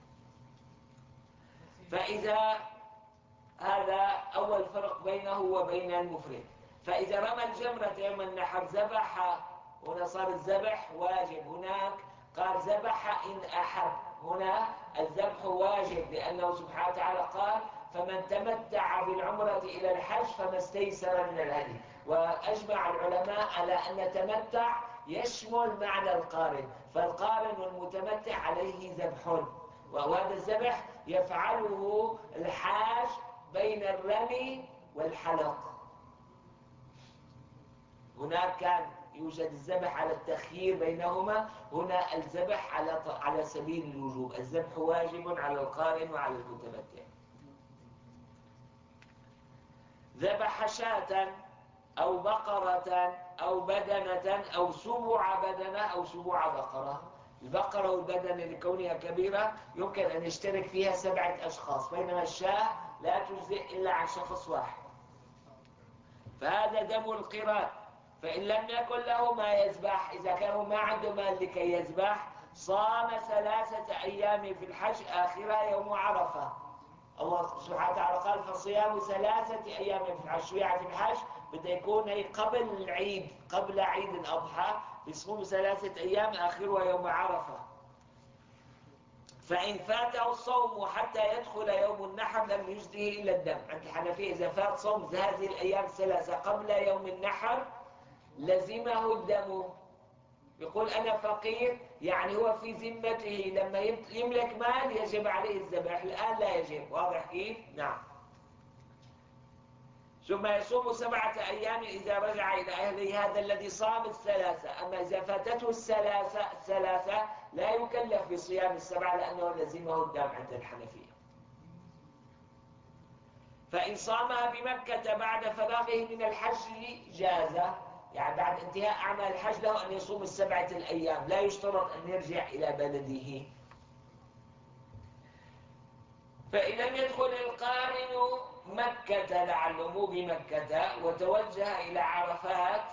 فإذا هذا أول فرق بينه وبين المفرد. فإذا رمى الجمرة يوم النحر ذبح، هنا صار الذبح واجب، هناك قال ذبح إن أحب. هنا الذبح واجب لأنه سبحانه وتعالى قال فمن تمتع بالعمرة إلى الحج فما استيسر من الهدي. وأجمع العلماء على أن تمتع يشمل معنى القارن، فالقارن والمتمتع عليه ذبح، وهذا الذبح يفعله الحاج بين الرمي والحلق. هناك كان يوجد الذبح على التخيير بينهما، هنا الذبح على على سبيل الوجوب، الذبح واجب على القارن وعلى المتمتع. ذبح شاة أو بقرة أو بدنة أو سبع بدنة أو سبع بقرة. البقرة والبدنة لكونها كبيرة يمكن أن يشترك فيها سبعة أشخاص، بينما الشاة لا تجزئ إلا عن شخص واحد، فهذا دم القران. فإن لم يكن له ما يذبح، إذا كانوا ما عنده مال لكي يذبح، صام ثلاثة أيام في الحج آخرها يوم عرفة. الله سبحانه وتعالى قال فصيام ثلاثة أيام في الحج. شو يعني في الحج؟ بده يكون هي قبل العيد، قبل عيد الأضحى، بيصوم ثلاثة أيام آخرها يوم عرفة. فإن فاته الصوم حتى يدخل يوم النحر لم يجزه إلا الدم. عند الحنفية إذا فات صوم هذه الأيام الثلاثة قبل يوم النحر لزمه الدم. يقول أنا فقير، يعني هو في ذمته لما يملك مال يجب عليه الذبح، الآن لا يجب. واضح كيف؟ نعم. ثم يصوم سبعة أيام إذا رجع إلى أهله، هذا الذي صام الثلاثة. أما إذا فاتته الثلاثة الثلاثة لا يكلف بصيام السبعة لأنه لزمه الدم عند الحنفية. فإن صامها بمكة بعد فراغه من الحج جاز، يعني بعد انتهاء أعمال الحج له أن يصوم السبعة الأيام، لا يشترط أن يرجع إلى بلده. فإن لم يدخل القارن مكة لعله مو بمكة وتوجه إلى عرفات،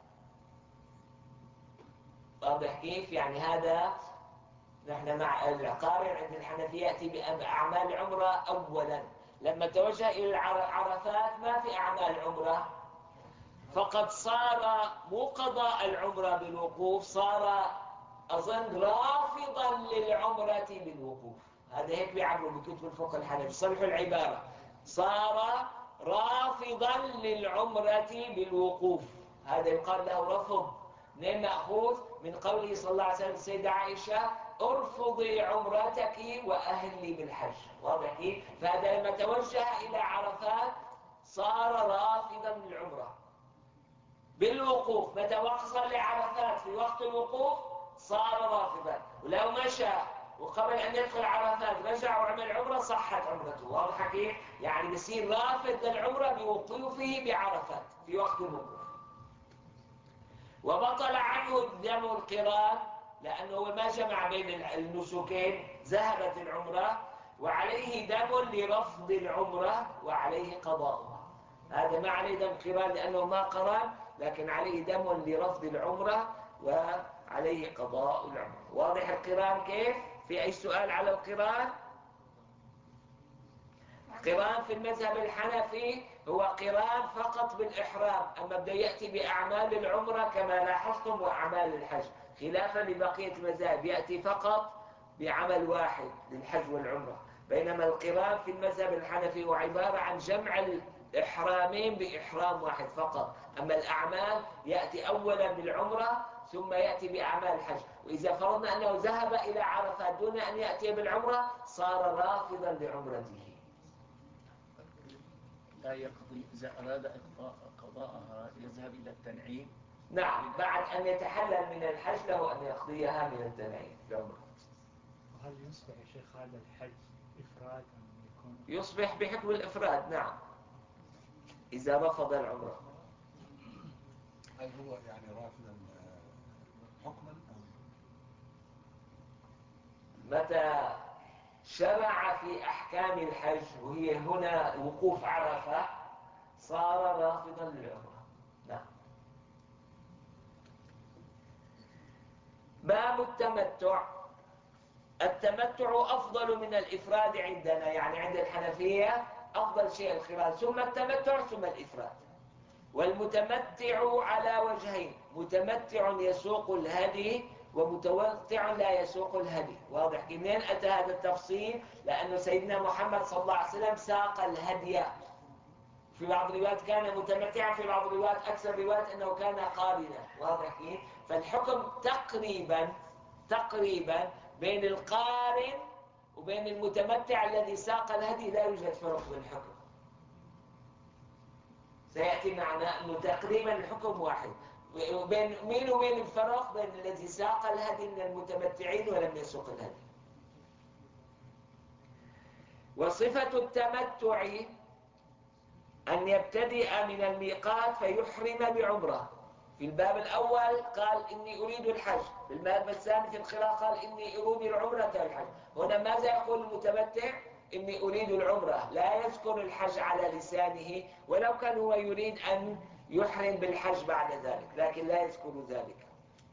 واضح كيف؟ يعني هذا نحن مع القارن عند الحنفية يأتي بأعمال عمرة أولا، لما توجه إلى عرفات ما في أعمال عمرة، فقد صار مو قضاء العمرة بالوقوف، صار أظن رافضا للعمرة بالوقوف. هذا هيك بيعبروا بكتب الفقه الحنفي، صلحوا العبارة، صار رافضا للعمرة بالوقوف. هذا يقال له رفض، من مأخوذ من قوله صلى الله عليه وسلم السيدة عائشة ارفضي عمرتك وأهلي بالحج. واضح كيف؟ فهذا لما توجه إلى عرفات صار رافضا للعمرة بالوقوف. متى وصل لعرفات في وقت الوقوف صار رافضا، ولو مشى وقبل أن يدخل عرفات رجع وعمل عمرة صحت عمرته. واضح كيف؟ يعني بصير رافض للعمرة بوقوفه بعرفات في وقت الوقوف. وبطل عنه دم القران لأنه ما جمع بين النسكين، ذهبت العمرة وعليه دم لرفض العمرة وعليه قضاؤها. هذا ما عليه دم قران لأنه ما قران، لكن عليه دم لرفض العمرة وعليه قضاء العمرة. واضح القران كيف؟ في أي سؤال على القران؟ قران في المذهب الحنفي هو قران فقط بالإحرام، أما بده يأتي بأعمال العمرة كما لاحظتم وأعمال الحج، خلافا لبقية المذاهب يأتي فقط بعمل واحد للحج والعمرة. بينما القران في المذهب الحنفي هو عبارة عن جمع الإحرامين بإحرام واحد فقط، أما الأعمال يأتي أولا بالعمرة ثم يأتي بأعمال الحج. وإذا فرضنا أنه ذهب إلى عرفات دون أن يأتي بالعمرة صار رافضا لعمرته. لا يقضي إذا أراد قضاءها يذهب إلى التنعيم. نعم، بعد أن يتحلل من الحج له أن يقضيها من التنعيم العمرة. وهل يصبح يا شيخ هذا الحج إفراد أم يكون؟ يصبح بحكم الإفراد، نعم، إذا رفض العمرة. هل هو يعني رافضا حكما أم؟ متى شرع في أحكام الحج وهي هنا وقوف عرفة صار رافضا للعمرة. نعم. باب التمتع. التمتع أفضل من الإفراد عندنا، يعني عند الحنفية أفضل شيء القران ثم التمتع ثم الإفراد. والمتمتع على وجهين، متمتع يسوق الهدي ومتمتع لا يسوق الهدي. واضح؟ منين أتى هذا التفصيل؟ لأن سيدنا محمد صلى الله عليه وسلم ساق الهدي. في بعض الروايات كان متمتعا، في بعض الروايات أكثر روايات أنه كان قارنا. واضح كيف؟ فالحكم تقريبا تقريبا بين القارن وبين المتمتع الذي ساق الهدي لا يوجد فرق بالحكم. سيأتي معنا أنه تقريبا الحكم واحد. بين مين وبين الفرق؟ بين الذي ساق الهدي من المتمتعين ولم يسوق الهدي. وصفة التمتع أن يبتدئ من الميقات فيحرم بعمرة. في الباب الأول قال إني أريد الحج، في الباب الثاني في القراءة قال إني أريد العمرة والحج. هنا ماذا يقول المتمتع؟ إني أريد العمرة، لا يذكر الحج على لسانه، ولو كان هو يريد أن يحرم بالحج بعد ذلك، لكن لا يذكر ذلك.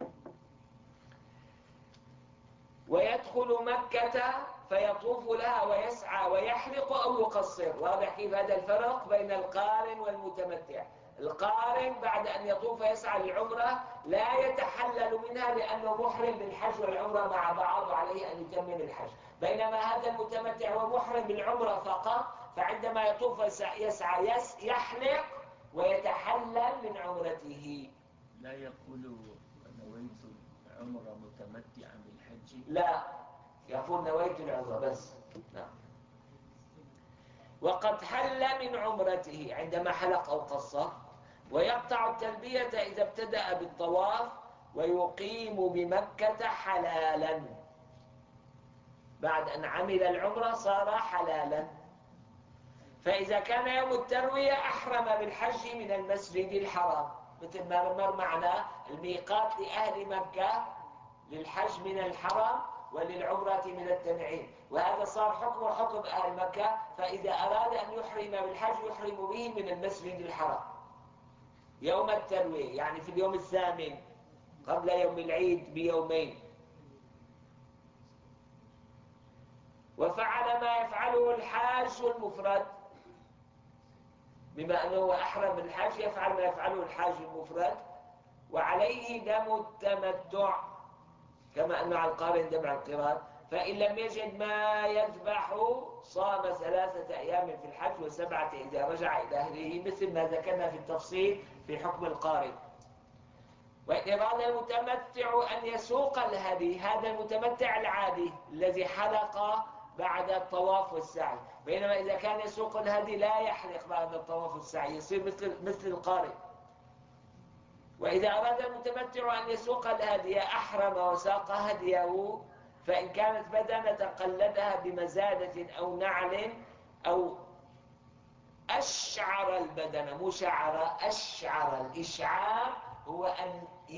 ويدخل مكة فيطوف لها ويسعى ويحلق أو يقصر. واضح كيف هذا الفرق بين القارن والمتمتع؟ القارن بعد أن يطوف يسعى للعمرة لا يتحلل منها لأنه محرم بالحج والعمرة مع بعض وعليه أن يتمم الحج، بينما هذا المتمتع هو محرم بالعمرة فقط، فعندما يطوف يسعى يحلق ويتحلل من عمرته. لا يقول نويت عمرة متمتعا بالحج، لا، يقول نويت العمرة بس. نعم. وقد حل من عمرته عندما حلق أو قصر، ويقطع التلبية إذا ابتدأ بالطواف، ويقيم بمكة حلالا. بعد أن عمل العمرة صار حلالا. فإذا كان يوم التروية أحرم بالحج من المسجد الحرام، مثل ما مر معنا الميقات لأهل مكة للحج من الحرم وللعمرة من التنعيم، وهذا صار حكم حكم أهل مكة. فإذا أراد أن يحرم بالحج يحرم به من المسجد الحرام يوم التروية، يعني في اليوم الثامن قبل يوم العيد بيومين. وفعل ما يفعله الحاج المفرد، بما أنه أحرم بالحج يفعل ما يفعله الحاج المفرد. وعليه دم التمتع كما أنه على القارن دم على القران. فإن لم يجد ما يذبح صام ثلاثة أيام في الحج وسبعة إذا رجع إلى أهله، مثل ما ذكرنا في التفصيل في حكم القارن. وإن أراد المتمتع أن يسوق الهدي، هذا المتمتع العادي الذي حلق بعد الطواف والسعي، بينما إذا كان يسوق الهدي لا يحلق بعد الطواف والسعي، يصير مثل مثل القارن. وإذا أراد المتمتع أن يسوق الهدي أحرم وساق هديه، فإن كانت بدنة قلدها بمزادة أو نعل أو أشعر البدن، مو شعر، أشعر. الإشعار هو أن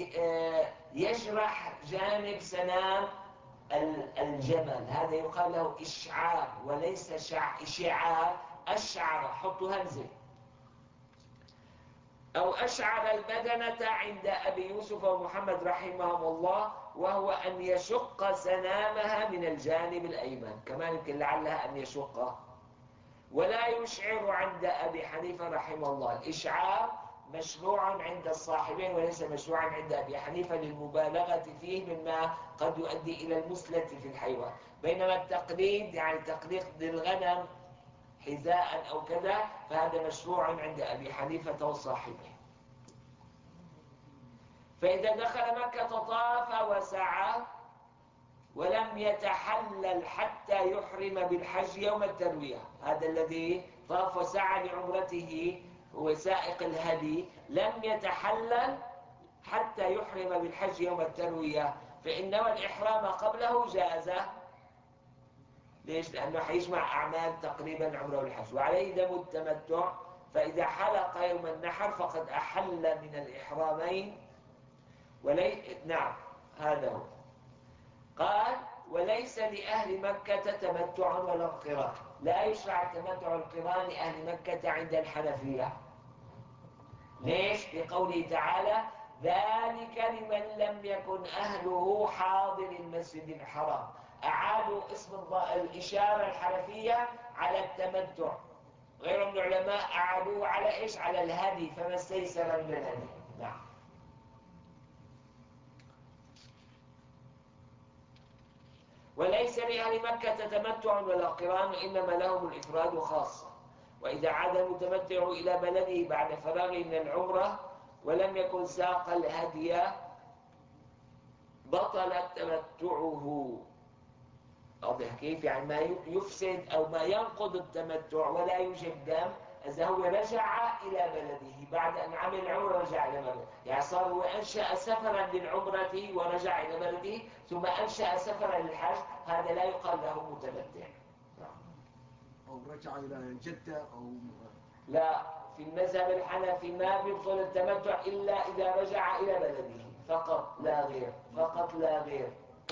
يجرح جانب سنام الجمل، هذا يقال له إشعار وليس شع... إشعار. أشعر، حطوا همزة. أو أشعر البدنة عند أبي يوسف ومحمد رحمهم الله، وهو أن يشق سنامها من الجانب الأيمن، كمان يمكن لعلها أن يشقه. ولا يشعر عند أبي حنيفة رحمه الله. الإشعار مشروع عند الصاحبين وليس مشروعا عند أبي حنيفة للمبالغة فيه مما قد يؤدي إلى المسلة في الحيوان، بينما التقليد يعني تقليد للغنم حذاء أو كذا فهذا مشروع عند أبي حنيفة وصاحبه. فإذا دخل مكة طاف وسعى ولم يتحلل حتى يحرم بالحج يوم التروية، هذا الذي طاف وسعى لعمرته هو سائق الهدي لم يتحلل حتى يحرم بالحج يوم التروية، فإنما الإحرام قبله جازه. ليش؟ لأنه حيجمع أعمال تقريبا عمره والحج. وعليه دم التمتع، فإذا حلق يوم النحر فقد أحل من الإحرامين. ولي... نعم هذا هو. قال وليس لأهل مكة تمتع ولا قران، لا يشرع التمتع القران لأهل مكة عند الحنفية. ليش؟ لقوله تعالى ذلك لمن لم يكن أهله حاضر المسجد الحرام. أعادوا اسم الإشارة الحنفية على التمتع، غير من العلماء أعادوه على إيش؟ على الهدي، فما استيسر من الهدي. نعم. وليس لأهل مكة تمتع ولا قران، إنما لهم الإفراد خاصة. وإذا عاد المتمتع إلى بلده بعد فراغه من العمرة ولم يكن ساق الهدي بطل تمتعه. واضح كيف؟ يعني ما يفسد أو ما ينقض التمتع ولا يوجب دم إذا هو رجع إلى بلده بعد أن عمل العمرة، رجع إلى بلده، يعني صار هو أنشأ سفرا للعمرة ورجع إلى بلده ثم أنشأ سفرا للحج، هذا لا يقال له متمتع. أو رجع إلى جدة أو لا، في المذهب الحنفي ما بيبطل التمتع إلا إذا رجع إلى بلده فقط لا غير، فقط لا غير.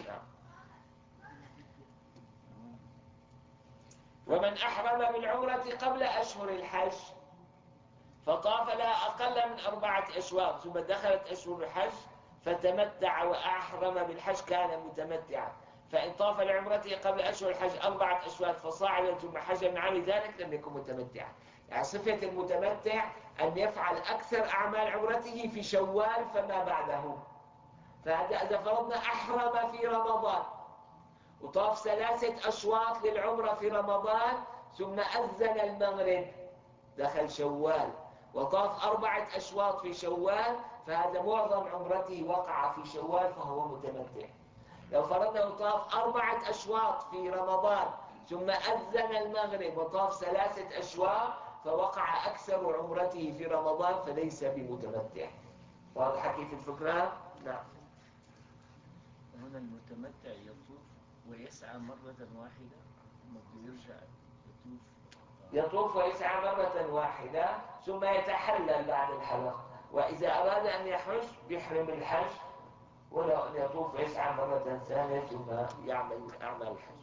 ومن أحرم بالعمرة قبل أشهر الحج فطاف لا أقل من أربعة أشواط ثم دخلت أشهر الحج فتمتع وأحرم بالحج كان متمتعا. فإن طاف لعمرته قبل أشهر الحج أربعة أشواط فصاعدا ثم حج من عام ذلك لم يكن متمتعا. يعني صفة المتمتع أن يفعل أكثر أعمال عمرته في شوال فما بعده. فهذا إذا فرضنا أحرم في رمضان وطاف ثلاثة أشواط للعمرة في رمضان ثم أذن المغرب دخل شوال وطاف أربعة أشواط في شوال، فهذا معظم عمرته وقع في شوال فهو متمتع. لو فرضنا طاف أربعة أشواط في رمضان ثم أذن المغرب وطاف ثلاثة أشواط فوقع أكثر عمرته في رمضان فليس بمتمتع. واضح كيف الفكرة؟ نعم. هنا المتمتع يطوف ويسعى مرة واحدة ثم يرجع يطوف يطوف ويسعى مرة واحدة ثم يتحلل بعد الحلق، وإذا أراد أن يحج بيحرم الحج، ولو أن يطوف ويسعى مرة ثانية ثم يعمل أعمال الحج.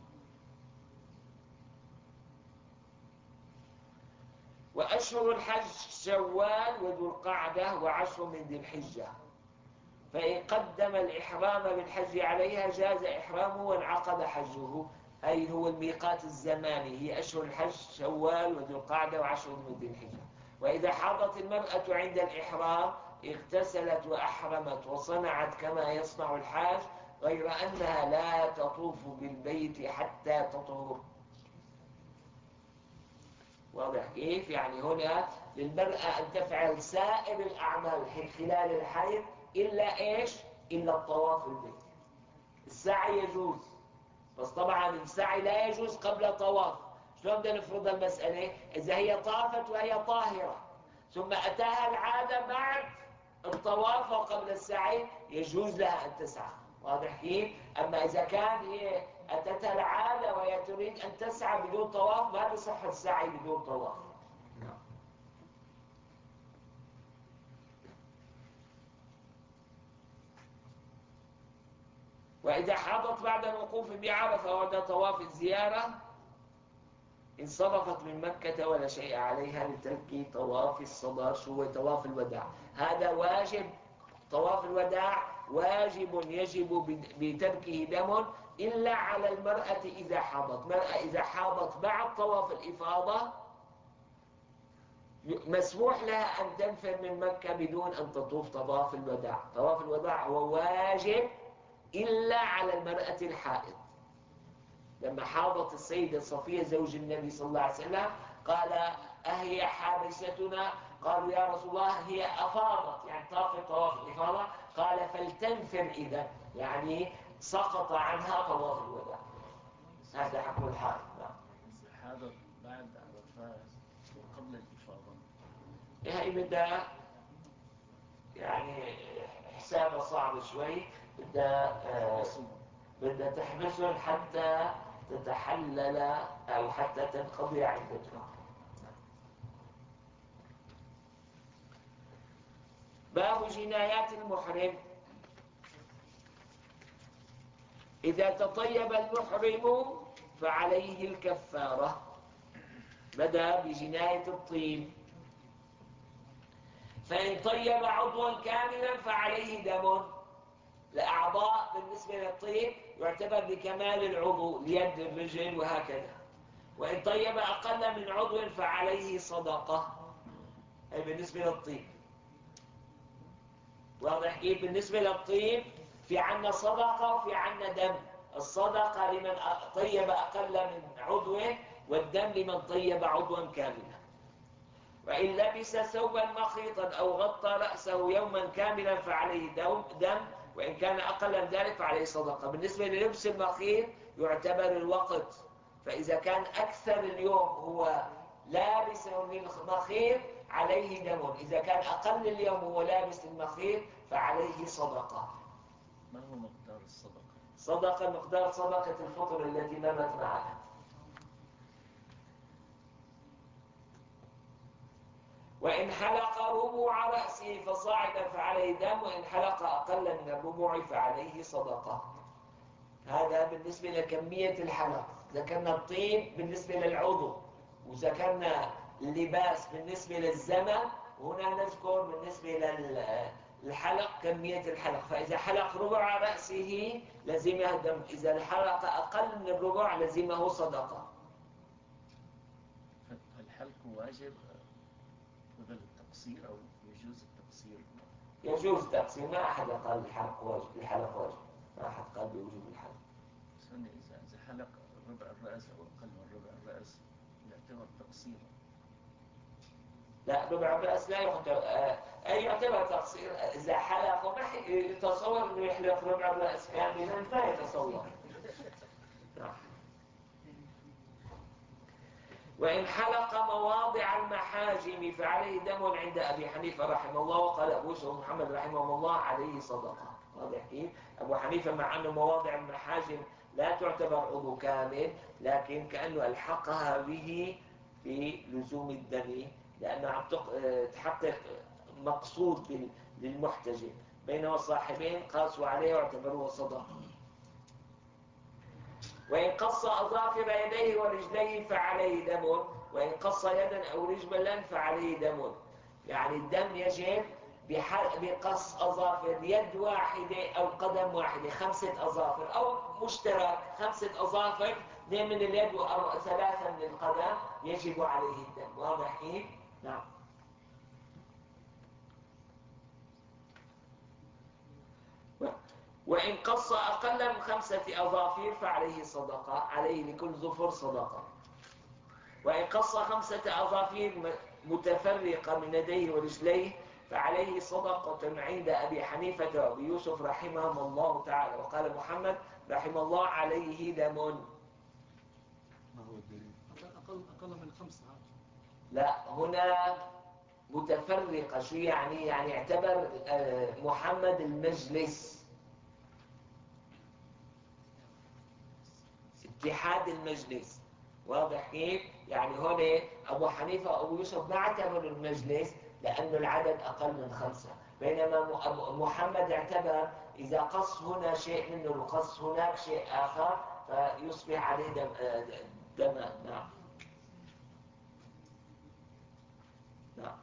وأشهر الحج شوال وذو القعدة وعشر من ذي الحجة، فإن قدم الإحرام بالحج عليها جاز إحرامه وانعقد حجه، أي هو الميقات الزماني هي أشهر الحج شوال وذو القعدة وعشر من ذي الحجة. وإذا حاضت المرأة عند الإحرام اغتسلت وأحرمت وصنعت كما يصنع الحاج، غير أنها لا تطوف بالبيت حتى تطهر. واضح كيف؟ يعني هنا للمرأة أن تفعل سائر الأعمال خلال الحيض إلا إيش؟ إلا الطواف البيت. السعي يجوز، بس طبعا السعي لا يجوز قبل طواف. شلون بدنا نفرض المسألة؟ إذا هي طافت وهي طاهرة ثم أتاها العادة بعد الطواف وقبل السعي يجوز لها أن تسعى. واضح كيف؟ أما إذا كان هي أتتها العادة وهي تريد أن تسعى بدون طواف ما بصح السعي بدون طواف. وإذا حاضت بعد الوقوف بعرفة وبعد طواف الزيارة انصرفت من مكة ولا شيء عليها لترك طواف الصدر. شو هو طواف الوداع؟ هذا واجب، طواف الوداع واجب يجب بتركه دم إلا على المرأة إذا حاضت. مرأة إذا حاضت بعد طواف الإفاضة مسموح لها أن تنفر من مكة بدون أن تطوف طواف الوداع. طواف الوداع هو واجب إلا على المرأة الحائض. لما حاضت السيدة صفية زوج النبي صلى الله عليه وسلم قال أهي حابستنا؟ قالوا يا رسول الله هي أفاضت، يعني طافت طواف الإفاضة. قال فلتنفر إذا، يعني سقط عنها طواف الوداع. هذا حكم الحائض. حاضر بعد عرفات وقبل الإفاضة. هي بدها يعني حسابها صعب شوي، بدها آه بدها تحبسهم حتى تتحلل أو حتى تنقضي عدتها. باب جنايات المحرم. إذا تطيب المحرم فعليه الكفارة. بدأ بجناية الطيب. فإن طيب عضوا كاملا فعليه دم. الأعضاء بالنسبة للطيب يعتبر بكمال العضو، اليد الرجل وهكذا. وإن طيب أقل من عضو فعليه صدقة، أي بالنسبة للطيب. واضح كيف؟ بالنسبة للطيب في عنا صدقة وفي عنا دم. الصدقة لمن طيب أقل من عضو، والدم لمن طيب عضوا كاملا. وإن لبس ثوبا مخيطا أو غطى رأسه يوما كاملا فعليه دم، وإن كان أقل من ذلك فعليه صدقة. بالنسبة للبس المخيط يعتبر الوقت، فإذا كان أكثر اليوم هو لابس المخيط عليه دم، إذا كان أقل اليوم هو لابس المخيط فعليه صدقة. ما هو مقدار الصدقة؟ صدقة مقدار صدقة الفطر التي مرت معنا. وإن حلق ربوع رأسه فصاعدا فعليه دم، وإن حلق أقل من الربوع فعليه صدقة. هذا بالنسبة لكمية الحلق. ذكرنا الطين بالنسبة للعضو، وذكرنا اللباس بالنسبة للزمن، وهنا نذكر بالنسبة للحلق كمية الحلق. فإذا حلق ربع رأسه لزمه دم، إذا حلق أقل من الربع لزمه صدقة. فالحلق واجب بدل التقصير أو يجوز التقصير؟ يجوز التقصير، ما أحد قال الحلق واجب، الحلق واجب، ما أحد قال بوجوب الحلق. إذا إذا حلق ربع الرأس أو أقل من ربع الرأس يعتبر تقصيرا؟ لا، ربع الرأس لا يعتبر، أي يعتبر تقصير. إذا حلق وما يتصور إنه يحلق ربع الرأس كاملا لا يتصور. وإن حلق مواضع المحاجم فعليه دم عند أبي حنيفة رحمه الله، وقال أبو يوسف محمد رحمه الله عليه صدقة. واضح كيف؟ أبو حنيفة مع أن مواضع المحاجم لا تعتبر عضو كامل، لكن كأنه ألحقها به في لزوم الدم، لأنه عم تحقق مقصود للمحتجم، بينما الصاحبين قاسوا عليه واعتبروه صدقة. وإن قص أظافر يديه ورجليه فعليه دم، وإن قص يدا أو رجلا فعليه دم. يعني الدم يجب بقص أظافر يد واحدة أو قدم واحدة، خمسة أظافر أو مشترك خمسة أظافر، اثنين من اليد وثلاثة من القدم، يجب عليه الدم. واضح كيف؟ نعم. وإن قص أقل من خمسة أظافر فعليه صدقة، عليه لكل ظفر صدقة. وإن قص خمسة أظافر متفرقة من يديه ورجليه فعليه صدقة عند أبي حنيفة وأبي يوسف رحمهم الله تعالى. وقال محمد رحمه الله عليه دم. ما هو الدليل؟ أقل أقل من خمسة. لا، هنا متفرقة. شو يعني؟ يعني اعتبر محمد المجلس، اتحاد المجلس. واضح كيف؟ يعني هون أبو حنيفة وأبو يوسف ما اعتبروا المجلس لأنه العدد أقل من خمسة، بينما محمد اعتبر إذا قص هنا شيء منه وقص هناك شيء آخر فيصبح عليه دم. دم. نعم. نعم.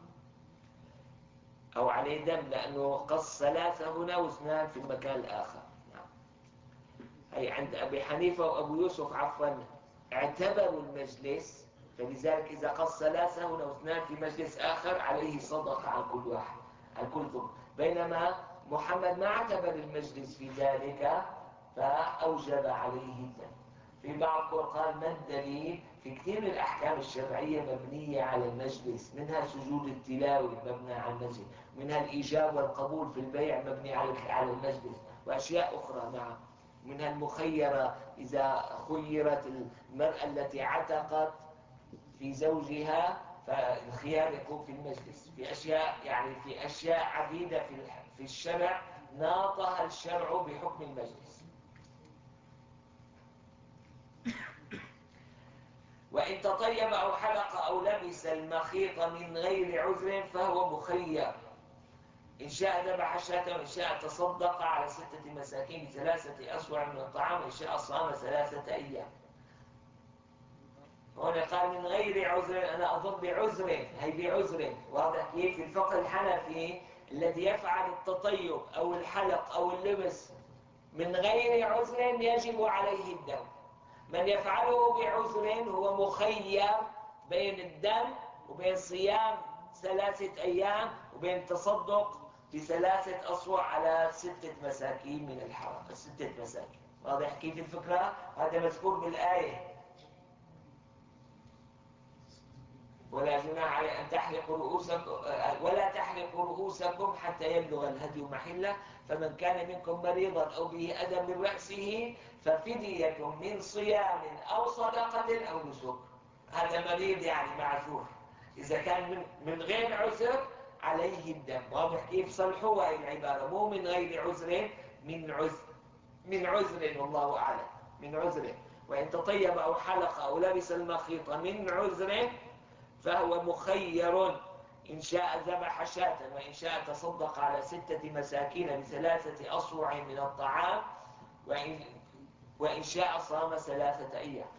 أو عليه دم لأنه قص ثلاثة هنا واثنان في المكان الآخر. نعم. أي عند أبي حنيفة وأبو يوسف عفوا اعتبروا المجلس، فلذلك إذا قص ثلاثة هنا واثنان في مجلس آخر عليه صدقة عن كل واحد، عن كل ضمن. بينما محمد ما اعتبر المجلس في ذلك فأوجب عليه الدم. في بعض قال ما الدليل؟ في كثير من الأحكام الشرعية مبنية على المجلس، منها سجود التلاوة مبنى على المجلس، منها الإيجاب والقبول في البيع مبني على المجلس، وأشياء أخرى. نعم. منها المخيرة، إذا خيرت المرأة التي عتقت في زوجها فالخيار يكون في المجلس. في أشياء يعني في أشياء عديدة في في الشرع ناطها الشرع بحكم المجلس. وإن تطيب أو حلق أو لبس المخيط من غير عذر فهو مخير، إن شاء ذبح شاة وإن شاء تصدق على ستة مساكين بثلاثة أسوع من الطعام وإن شاء صام ثلاثة أيام. هنا قال من غير عذر، أنا أظن بعذر، هي بعذر. واضح كيف؟ في الفقه الحنفي الذي يفعل التطيب أو الحلق أو اللبس من غير عذر يجب عليه الدم. من يفعله بعذر هو مخير بين الدم وبين صيام ثلاثة أيام وبين التصدق بثلاثة أصوع على ستة مساكين من الحرم. ستة مساكين. واضح كيف الفكرة؟ هذا مذكور بالآية. ولا جناح على أن تحلقوا رؤوسكم ولا تحلقوا رؤوسكم حتى يبلغ الهدي محله، فمن كان منكم مريضا أو به أذى من رأسه ففدية من صيام أو صدقة أو نسك. هذا مريض يعني معذور. إذا كان من, من غير عذر عليه الدم. واضح كيف؟ صلحوا هاي العبارة، مو من غير عذر، من عذر، من عذر والله أعلم، من عذر. وإن تطيب أو حلق أو لبس المخيط من عذر فهو مخير، إن شاء ذبح شاة وإن شاء تصدق على ستة مساكين بثلاثة أصوع من الطعام، وإن, وإن شاء صام ثلاثة أيام.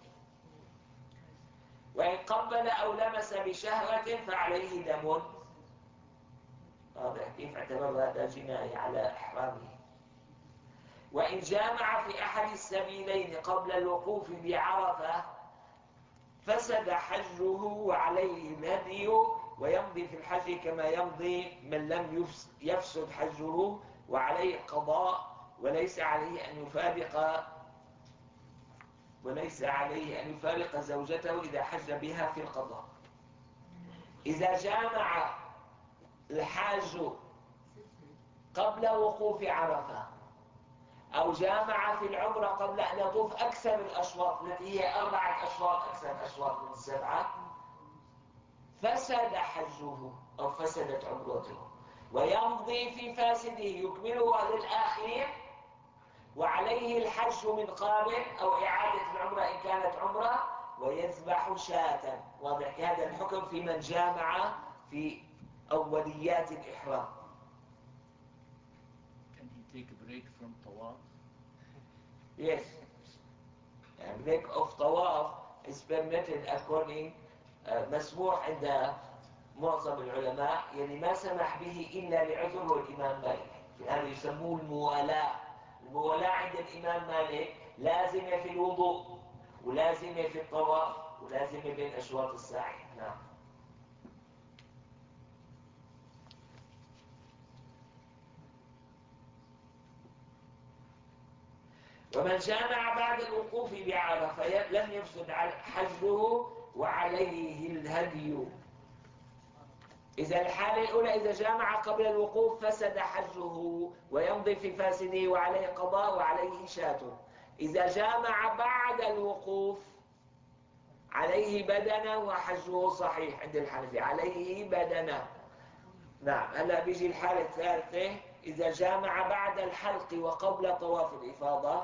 وإن قبل أو لمس بشهوة فعليه دم. واضح كيف؟ اعتبر هذا جناية على إحرامه. وإن جامع في أحد السبيلين قبل الوقوف بعرفة فسد حجه وعليه الهدي، ويمضي في الحج كما يمضي من لم يفسد حجه، وعليه قضاء، وليس عليه أن يفارق وليس عليه أن يفارق زوجته إذا حج بها في القضاء. إذا جامع الحاج قبل وقوف عرفة أو جامع في العمرة قبل أن يطوف أكثر الأشواط التي هي أربعة أشواط، أكثر الأشواط من السبعة، فسد حجه أو فسدت عمرته، ويمضي في فاسده يكمله للآخرين، وعليه الحج من قابل أو إعادة العمرة إن كانت عمرة، ويذبح شاة. واضح هذا الحكم في من جامع في أوليات الإحرام. Can he take a break from tawaf? Yes. And break of tawaf is permitted according uh, مسموح عند معظم العلماء، يعني ما سمح به إلا لعذر الإمام مالك. هذا يسموه الموالاة. الموالاة عند الإمام مالك لازمة في الوضوء، ولازمة في الطواف، ولازمة بين أشواط السعي. نعم. ومن جامع بعد الوقوف بعرفة لم يفسد حجه وعليه الهدي. إذا الحالة الأولى إذا جامع قبل الوقوف فسد حجه ويمضي في فاسده وعليه قضاء وعليه شاة. إذا جامع بعد الوقوف عليه بدنة وحجه صحيح عند الحنفي، عليه بدنة. نعم. هلا بيجي الحالة الثالثة، إذا جامع بعد الحلق وقبل طواف الإفاضة.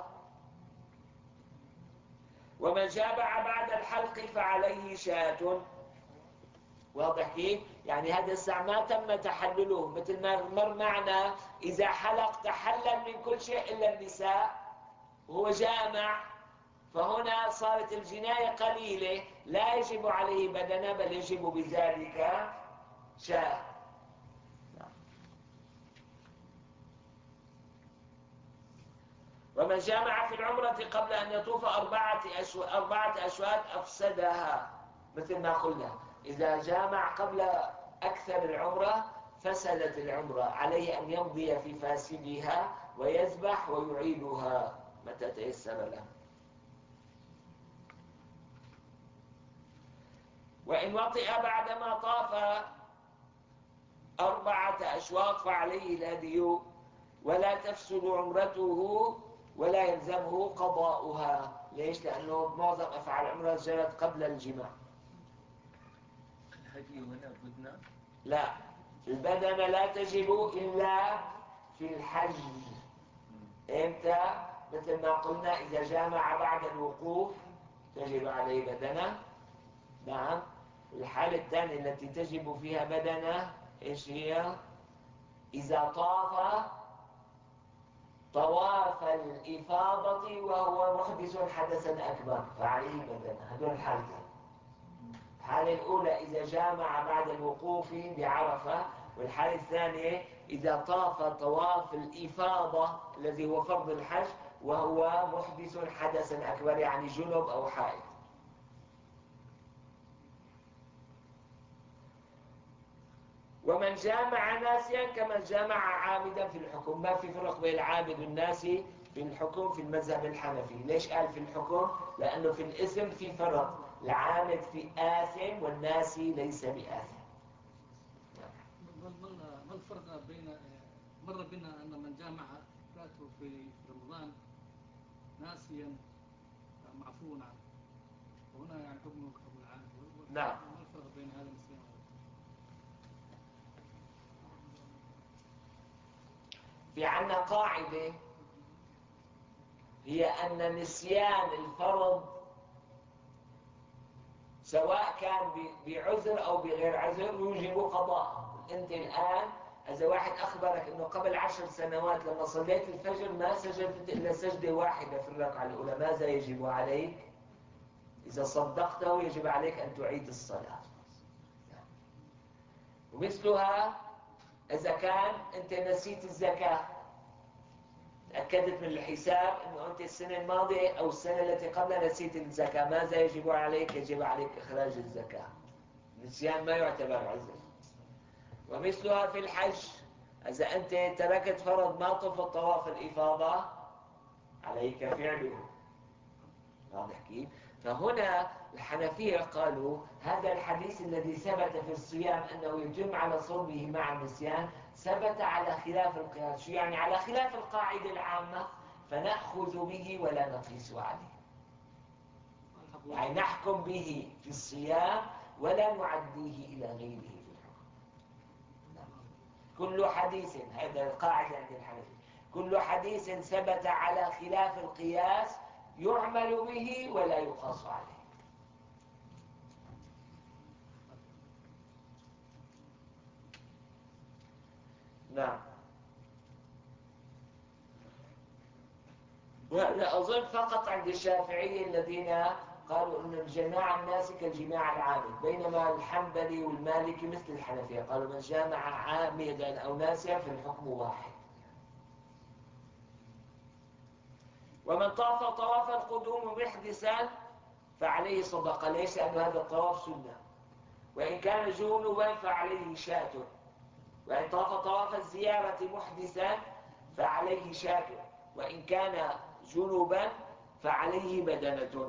ومن جامع بعد الحلق فعليه شاة. واضح كيف؟ يعني هذا الساعة ما تم تحلله، مثل ما مر معنا إذا حلق تحلل من كل شيء إلا النساء وهو جامع، فهنا صارت الجناية قليلة، لا يجب عليه بدنة بل يجب بذلك شاة. ومن جامع في العمرة قبل أن يطوف أربعة أشواط أربعة أشواط أفسدها، مثل ما قلنا إذا جامع قبل أكثر العمرة فسدت العمرة، عليه أن يمضي في فاسدها ويذبح ويعيدها متى تيسر له. وإن وطئ بعدما طاف أربعة أشواط فعليه الهدي، ولا تفسد عمرته ولا يلزمه قضاؤها. ليش؟ لأنه معظم أفعال العمرة جرت قبل الجماع. الهدي هنا بدنا؟ لا، البدنة لا تجب إلا في الحج. إمتى؟ مثل ما قلنا إذا جامع بعد الوقوف تجب عليه بدنة. نعم. الحالة الثانية التي تجب فيها بدنة إيش هي؟ إذا طاف طواف الإفاضة وهو محدث حدثا أكبر فعليه بدنة. هذول الحالتين. الحالة الأولى إذا جامع بعد الوقوف بعرفة، والحالة الثانية إذا طاف طواف الإفاضة الذي هو فرض الحج وهو محدث حدثا أكبر، يعني جنب أو حائض. ومن جامع ناسيا كمن جامع عامدا في الحكم. ما في فرق بين العامد والناسي في الحكم في المذهب الحنفي. ليش قال في الحكم؟ لأنه في الاسم في فرق، العامد في آثم والناسي ليس بآثم. ما الفرق بين مر بنا أن من جامع فاته في رمضان ناسيا معفو عنه، وهنا يعني حكمه كحكم العامد. نعم. ما الفرق بين هذا النسيان؟ في عنا قاعدة هي أن نسيان الفرض سواء كان بعذر أو بغير عذر يوجب قضاء. أنت الآن إذا واحد أخبرك أنه قبل عشر سنوات لما صليت الفجر ما سجدت إلا سجدة واحدة في الركعة الأولى، ماذا يجب عليك؟ إذا صدقته يجب عليك أن تعيد الصلاة. ومثلها إذا كان أنت نسيت الزكاة، تأكدت من الحساب أنه أنت السنة الماضية أو السنة التي قبلها نسيت الزكاة، ماذا يجب عليك؟ يجب عليك إخراج الزكاة. النسيان ما يعتبر عذر. ومثلها في الحج، إذا أنت تركت فرض ما طف الطواف الإفاضة عليك فعله. واضح كيف؟ فهنا الحنفية قالوا هذا الحديث الذي ثبت في الصيام أنه يتم على صومه مع النسيان ثبت على خلاف القياس. شو يعني؟ على خلاف القاعدة العامة، فنأخذ به ولا نقيس عليه. يعني نحكم به في الصيام ولا نعديه إلى غيره في الحكم. كل حديث، هذا القاعدة عند الحنفية، كل حديث ثبت على خلاف القياس يعمل به ولا يقاس عليه. نعم. وهذا أظن فقط عند الشافعية الذين قالوا أن الجماعة الناس كالجماعة العامد، بينما الحنبلي والمالكي مثل الحنفية قالوا من جامع عامدا أو ناسيا في الحكم واحد. ومن طاف طواف القدوم محدثا فعليه صدقة. ليس أن هذا الطواف سنة. وإن كان جنبا فعليه شاة. وإن طاف طواف الزيارة محدثا فعليه شاة. وإن كان جنبا فعليه بدنة.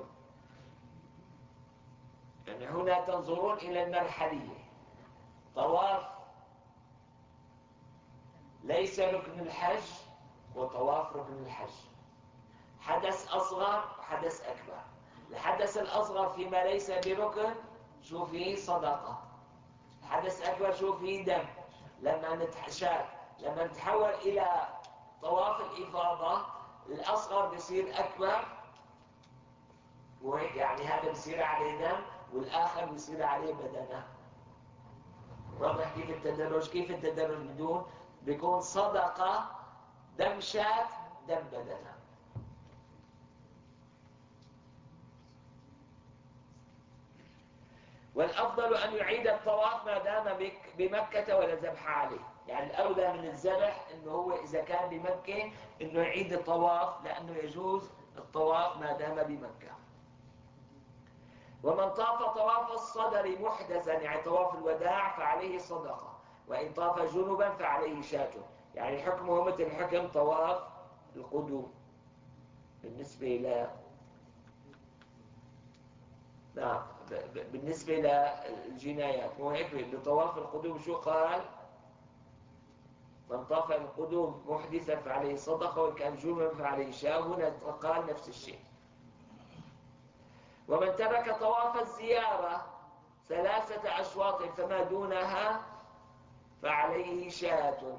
يعني هنا تنظرون إلى المرحلية. طواف ليس ركن الحج وطواف ركن الحج. حدث أصغر وحدث أكبر. الحدث الأصغر فيما ليس بركن شو فيه صدقة. الحدث أكبر شو فيه دم. لما نتحشاك لما نتحول إلى طواف الإفاضة الأصغر بيصير أكبر، يعني هذا بيصير عليه دم والآخر بيصير عليه بدنة. واضح كيف التدرج؟ كيف التدرج بدون بيكون صدقة دم شاة دم بدنة. والأفضل أن يعيد الطواف ما دام بمكة ولا ذبح عليه. يعني الأولى من الذبح إنه هو إذا كان بمكة إنه يعيد الطواف، لأنه يجوز الطواف ما دام بمكة. ومن طاف طواف الصدر محدثا يعني طواف الوداع فعليه صدقة. وإن طاف جنبا فعليه شاة. يعني حكمه مثل حكم طواف القدوم بالنسبة إلى نعم بالنسبة للجنايات. مو هيك بطواف القدوم شو قال؟ من طاف القدوم محدثا فعليه صدقة وإن كان جنبا فعليه شاة. هنا قال نفس الشيء. ومن ترك طواف الزيارة ثلاثة أشواط فما دونها فعليه شاة.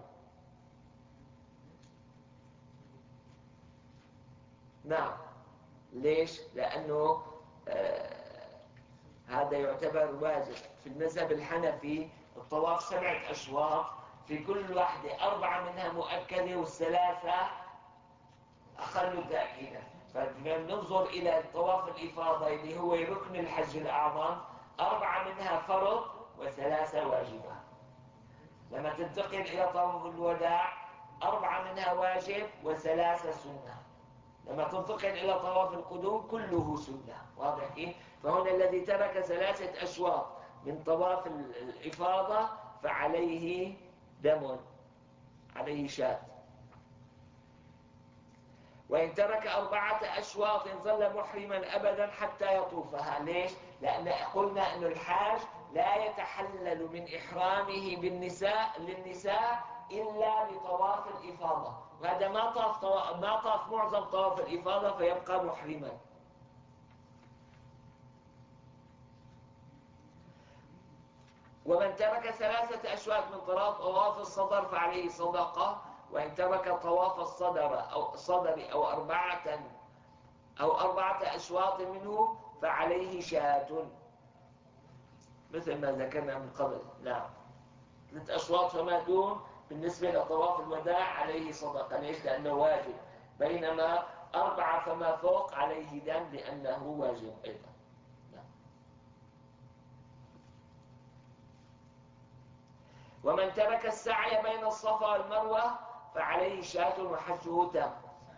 نعم. ليش؟ لأنه آه هذا يعتبر واجب. في المذهب الحنفي الطواف سبعة أشواط، في كل واحدة أربعة منها مؤكدة والثلاثة أقل تأكيدا. فننظر إلى الطواف الإفاضة اللي هو ركن الحج الأعظم، أربعة منها فرض وثلاثة واجبة. لما تنتقل إلى طواف الوداع أربعة منها واجب وثلاثة سنة. لما تنتقل إلى طواف القدوم كله سنة. واضح كيف؟ فهنا الذي ترك ثلاثة أشواط من طواف الإفاضة فعليه دم، عليه شاة. وإن ترك أربعة أشواط ظل محرما أبدا حتى يطوفها. ليش؟ لأن قلنا أن الحاج لا يتحلل من إحرامه بالنساء للنساء إلا بطواف الإفاضة، وهذا ما طاف ما طاف معظم طواف الإفاضة فيبقى محرما. ومن ترك ثلاثة أشواط من طواف الصدر فعليه صدقة. وإن ترك طواف الصدر أو صدر أو أربعة أو أربعة أشواط منه فعليه شاة، مثل ما ذكرنا من قبل. نعم، ثلاث أشواط فما دون بالنسبة لطواف الوداع عليه صدقة. ليش؟ لأنه واجب، بينما أربعة فما فوق عليه دم لأنه واجب أيضا. نعم. ومن ترك السعي بين الصفا والمروة فعليه شاة وحجه تام.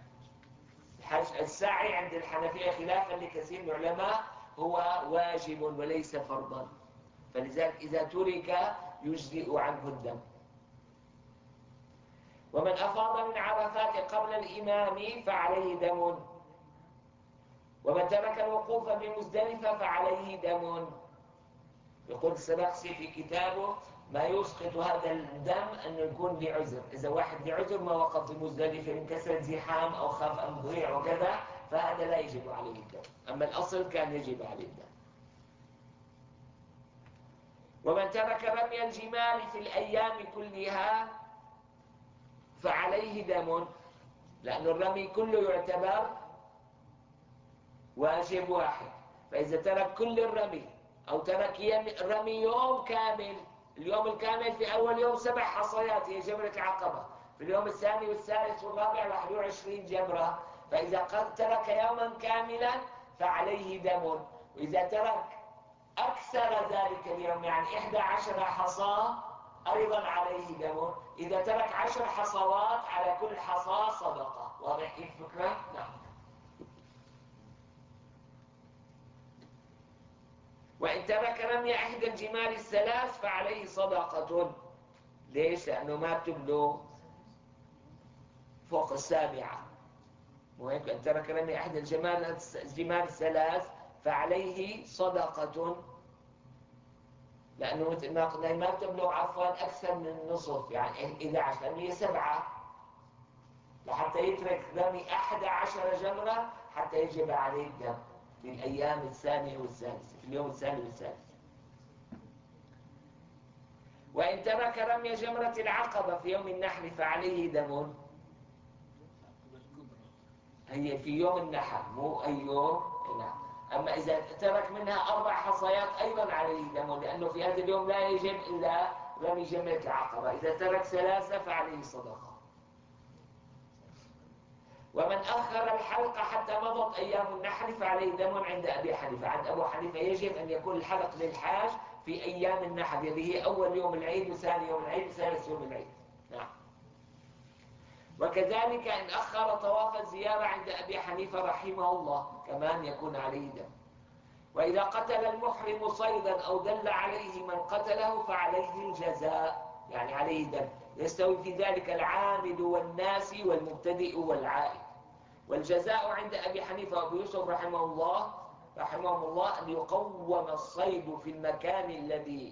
السعي عند الحنفية خلافا لكثير من العلماء هو واجب وليس فرضا، فلذلك إذا ترك يجزئ عنه الدم. ومن أفاض من عرفات قبل الإمام فعليه دم. ومن ترك الوقوف بمزدلفة فعليه دم. يقول السبخسي في كتابه ما يسقط هذا الدم أن يكون لعذر. إذا واحد لعذر ما وقف بمزدلفة من كثرة زحام أو خاف أن يضيع وكذا فهذا لا يجب عليه الدم، أما الأصل كان يجب عليه الدم. ومن ترك رمي الجمال في الأيام كلها فعليه دم، لأن الرمي كله يعتبر واجب واحد، فإذا ترك كل الرمي أو ترك رمي يوم كامل، اليوم الكامل في أول يوم سبع حصيات هي جمرة العقبة، في اليوم الثاني والثالث والرابع واحد وعشرين جمرة، فإذا ترك يوما كاملا فعليه دم. وإذا ترك أكثر ذلك اليوم يعني إحدى عشر حصاة أيضا عليه دم. إذا ترك عشر حصوات على كل حصاة صدقة. واضح كيف الفكرة؟ نعم. وإن ترك رمي إحدى الجمال الثلاث فعليه صدقة. ليش؟ لأنه ما بتبلغ فوق السابعة، وهيك إن ترك رمي إحدى الجمال الجمال الثلاث فعليه صدقة، لأنه مثل ما قلنا ما بتبلغ عفوا أكثر من النصف، يعني إذا عشر هي سبعة، لحتى يترك رمي أحد عشر جمرة حتى يجب عليه الدم في الأيام الثانية والثالثة، في اليوم الثاني والثالث. وإن ترك رمي جمرة العقبة في يوم النحر فعليه دم. هي في يوم النحر مو أي يوم. نعم. أما إذا ترك منها أربع حصيات أيضا عليه دم، لأنه في هذا اليوم لا يجب إلا رمي جمرة العقبة. إذا ترك ثلاثة فعليه صدقة. ومن أخر الحلق حتى مضت أيام النحر فعليه دم عند أبي حنيفة. عند أبو حنيفة يجب أن يكون الحلق للحاج في أيام النحر، اللي هي أول يوم العيد وثاني يوم العيد وثالث يوم العيد. نعم. وكذلك إن أخر طواف الزيارة عند أبي حنيفة رحمه الله كمان يكون عليه دم. وإذا قتل المحرم صيدا أو دل عليه من قتله فعليه الجزاء، يعني عليه دم. يستوي في ذلك العامد والناسي والمبتدئ والعائد. والجزاء عند أبي حنيفة وأبي يوسف رحمه الله رحمه الله أن يقوم الصيد في المكان الذي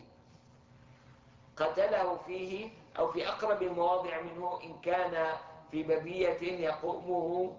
قتله فيه أو في أقرب المواضع منه، إن كان في ببية يقومه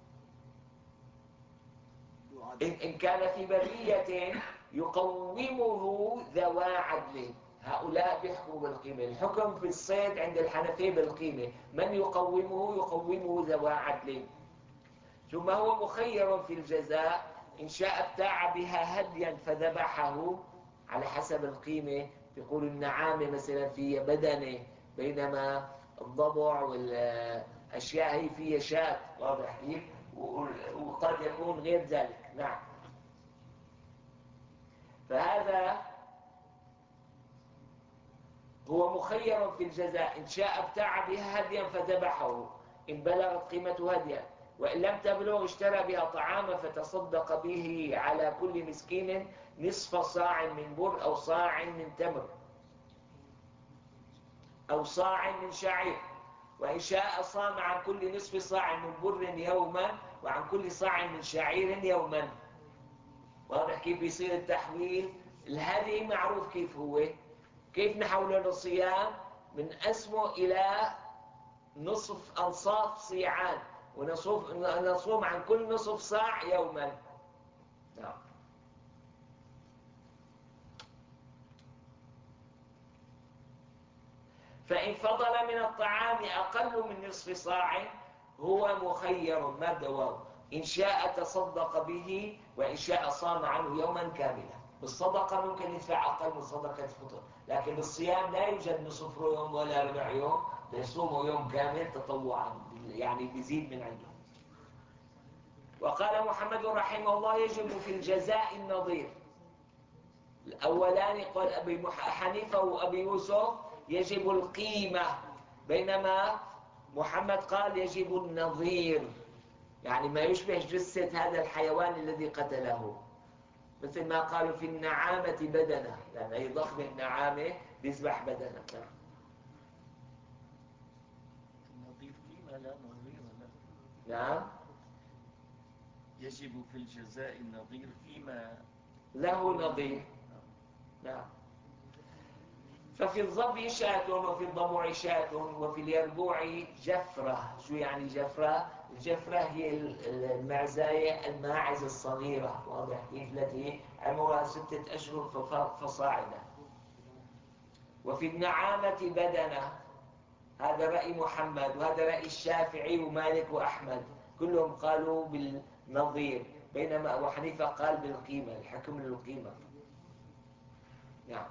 إن كان في برية يقومه ذوى عدل. هؤلاء بيحكموا بالقيمة. الحكم في الصيد عند الحنفية بالقيمة، من يقومه يقومه ذوى عدل. ثم هو مخير في الجزاء، إن شاء ابتاع بها هديا فذبحه على حسب القيمة. يقول النعامة مثلا فيها بدنة، بينما الضبع والأشياء هي فيها شاة. واضح كيف؟ وقد يكون غير ذلك. نعم. فهذا هو مخير في الجزاء، إن شاء ابتاع بها هديا فذبحه إن بلغت قيمة هديا، وإن لم تبلغ اشترى بها طعاما فتصدق به على كل مسكين نصف صاع من بر أو صاع من تمر. أو صاع من شعير. وإن شاء صام عن كل نصف صاع من بر يوما وعن كل صاع من شعير يوما. واضح كيف يصير التحويل؟ الهدي معروف كيف هو، كيف نحوله للصيام؟ من أسمه إلى نصف أنصاف صيعان، ونصوم عن كل نصف صاع يوما. نعم. فإن فضل من الطعام أقل من نصف صاع هو مخير ما دواه، إن شاء تصدق به وإن شاء صام عنه يوما كاملا. بالصدقة ممكن يدفع أقل من صدقة الفطر، لكن بالصيام لا يوجد نصف يوم ولا ربع يوم، يصوموا يوم كامل تطوعا، يعني بيزيد من عنده. وقال محمد رحمه الله يجب في الجزاء النظير. الأولاني قال أبي حنيفة وأبي يوسف يجب القيمة، بينما محمد قال يجب النظير، يعني ما يشبه جثة هذا الحيوان الذي قتله، مثل ما قالوا في النعامة بدنة، لأن أي ضخم النعامة بيذبح بدنة. النظير قيمة لا نظير له. نعم. يجب في الجزاء النظير فيما له نظير. نعم. ففي الظبي شاة وفي الضبع شاة وفي اليربوع جفرة. شو يعني جفرة؟ الجفرة هي المعزاية الماعز الصغيرة، واضح كيف؟ التي عمرها ستة أشهر فصاعدا. وفي النعامة بدنة، هذا رأي محمد وهذا رأي الشافعي ومالك وأحمد، كلهم قالوا بالنظير، بينما أبو حنيفة قال بالقيمة، الحكم للقيمة. نعم.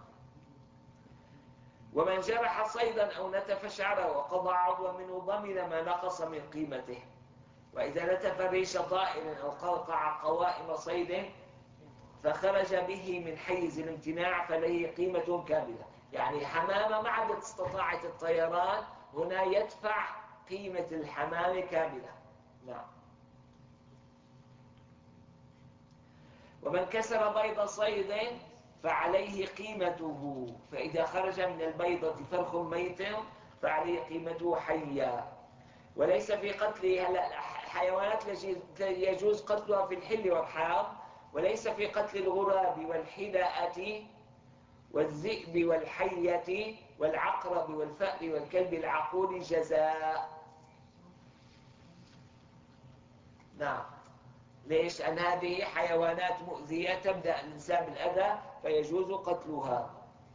ومن جرح صيدا أو نتف شعره وقضى عضوا منه ضمن ما نقص من قيمته. وإذا نتف ريش طائر أو قلقع قوائم صيد فخرج به من حيز الامتناع فله قيمة كاملة. يعني حمامة ما عادت استطاعت الطيران، هنا يدفع قيمة الحمامة كاملة. نعم. ومن كسر بيض صيد فعليه قيمته، فإذا خرج من البيضة فرخ ميت فعليه قيمته حيا. وليس في قتله، هلا الحيوانات يجوز قتلها في الحل والحرام، وليس في قتل الغراب والحداءة والذئب والحية والعقرب والفأر والكلب العقور جزاء. نعم. ليش؟ أن هذه حيوانات مؤذية تبدأ الإنسان بالأذى فيجوز قتلها.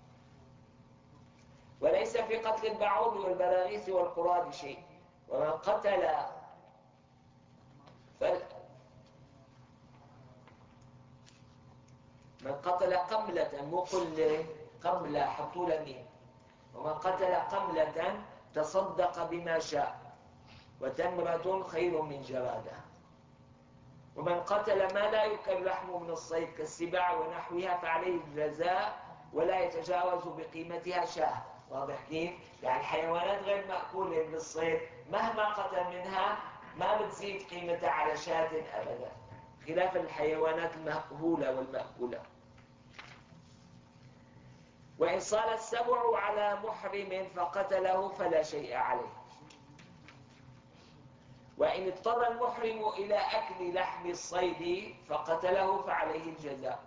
وليس في قتل البعوض والبراغيث والقراد شيء. ومن قتل فل... من قتل قملة، مو قلة، قملة حطوا لها ميم. ومن قتل قملة تصدق بما شاء، وتمرة خير من جرادة. ومن قتل ما لا يؤكل لحمه من الصيد كالسباع ونحوها فعليه الجزاء ولا يتجاوز بقيمتها شاة. واضح كيف؟ يعني الحيوانات غير مأكولة من الصيد مهما قتل منها ما بتزيد قيمتها على شاة أبدا، خلاف الحيوانات المأكولة والمأكولة. وإن صال السبع على محرم فقتله فلا شيء عليه. وإن اضطر المحرم إلى أكل لحم الصيد فقتله فعليه الجزاء.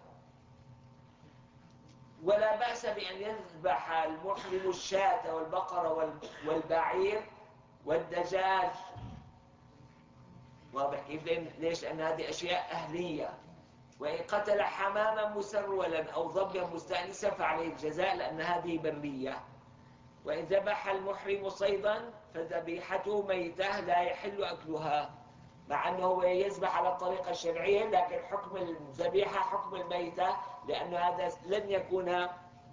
ولا بأس بأن يذبح المحرم الشاة والبقر والبعير والدجاج. واضح كيف؟ ليش؟ لأن هذه أشياء أهلية. وإن قتل حماما مسرولا أو ظبيا مستأنسا فعليه الجزاء لأن هذه برية. وإن ذبح المحرم صيدا فذبيحته ميتة لا يحل أكلها، مع أنه يذبح على الطريقة الشرعية، لكن حكم الذبيحة حكم الميتة، لأن هذا لن يكون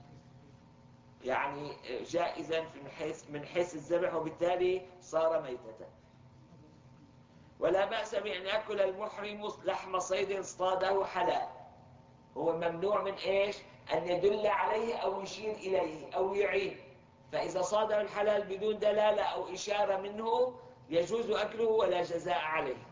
يعني جائزا من حيث من حيث الذبح، وبالتالي صار ميتة. ولا بأس بأن يأكل المحرم لحم صيد اصطاده حلال. هو ممنوع من إيش؟ أن يدل عليه أو يشير إليه أو يعين. فإذا صاده الحلال بدون دلالة أو إشارة منه يجوز أكله ولا جزاء عليه.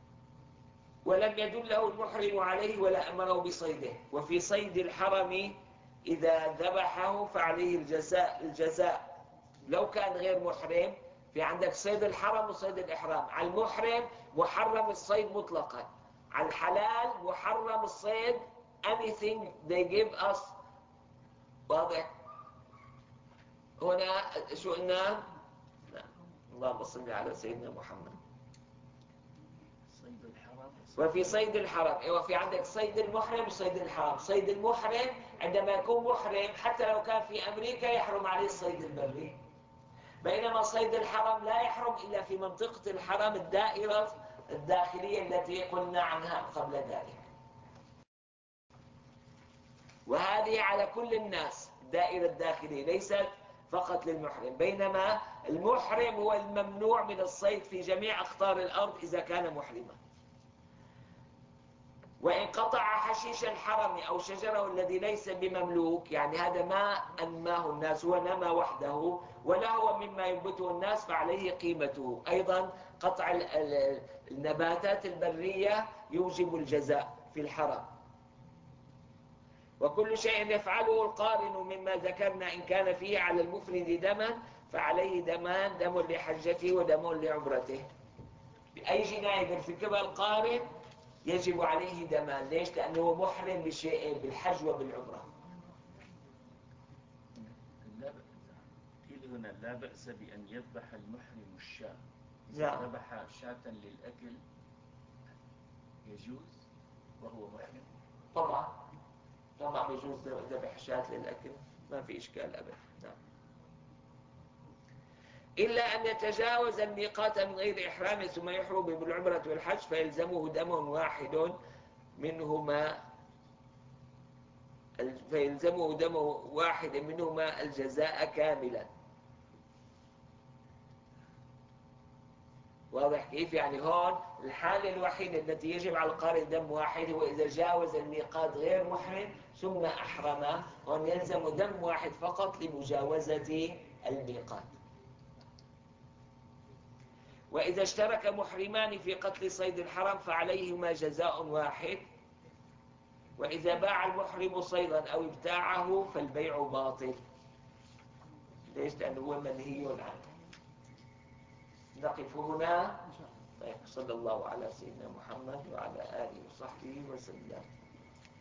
ولم يدله المحرم عليه ولا أمره بصيده. وفي صيد الحرم إذا ذبحه فعليه الجزاء الجزاء لو كان غير محرم. في عندك صيد الحرم وصيد الإحرام. على المحرم محرم الصيد مطلقا، على الحلال محرم الصيد anything they give us. واضح؟ هنا شو قلنا؟ لا. اللهم صل على سيدنا محمد. صيد الحرام وفي صيد الحرم، ايوه في عندك صيد المحرم وصيد الحرم. صيد المحرم عندما يكون محرم حتى لو كان في أمريكا يحرم عليه الصيد البري، بينما صيد الحرم لا يحرم إلا في منطقة الحرم الدائرة الداخلية التي قلنا عنها قبل ذلك. وهذه على كل الناس الدائرة الداخلية، ليست فقط للمحرم، بينما المحرم هو الممنوع من الصيد في جميع أقطار الأرض إذا كان محرما. وإن قطع حشيش الحرم أو شجره الذي ليس بمملوك، يعني هذا ما أنماه الناس، هو نما وحده ولا هو مما ينبته الناس، فعليه قيمته. أيضا قطع النباتات البرية يوجب الجزاء في الحرم. وكل شيء يفعله القارن مما ذكرنا إن كان فيه على المفرد دما فعليه دمان، دم لحجته ودم لعمرته. بأي جناية يرتكبها القارن يجب عليه دمان. ليش؟ لأنه محرم بشيء بالحج وبالعمرة. لا قيل هنا لا بأس بأن يذبح المحرم الشاة. نعم. إذا ذبح شاة للأكل يجوز وهو محرم؟ طبعا طبعا يجوز ذبح شاة للأكل، ما في إشكال أبدا. نعم. إلا أن يتجاوز الميقات من غير إحرام ثم يحرم بالعمرة والحج فيلزمه دم واحد منهما فيلزمه دم واحد منهما الجزاء كاملا. واضح كيف؟ يعني هون الحالة الوحيدة التي يجب على القارئ دم واحد هو إذا جاوز الميقات غير محرم ثم أحرم، هون يلزم دم واحد فقط لمجاوزة الميقات. وإذا اشترك محرمان في قتل صيد الحرم فعليهما جزاء واحد. وإذا باع المحرم صيدا أو ابتاعه فالبيع باطل. ليش؟ لأنه هو منهي عنه. نقف هنا. طيب، صلى الله على سيدنا محمد وعلى آله وصحبه وسلم.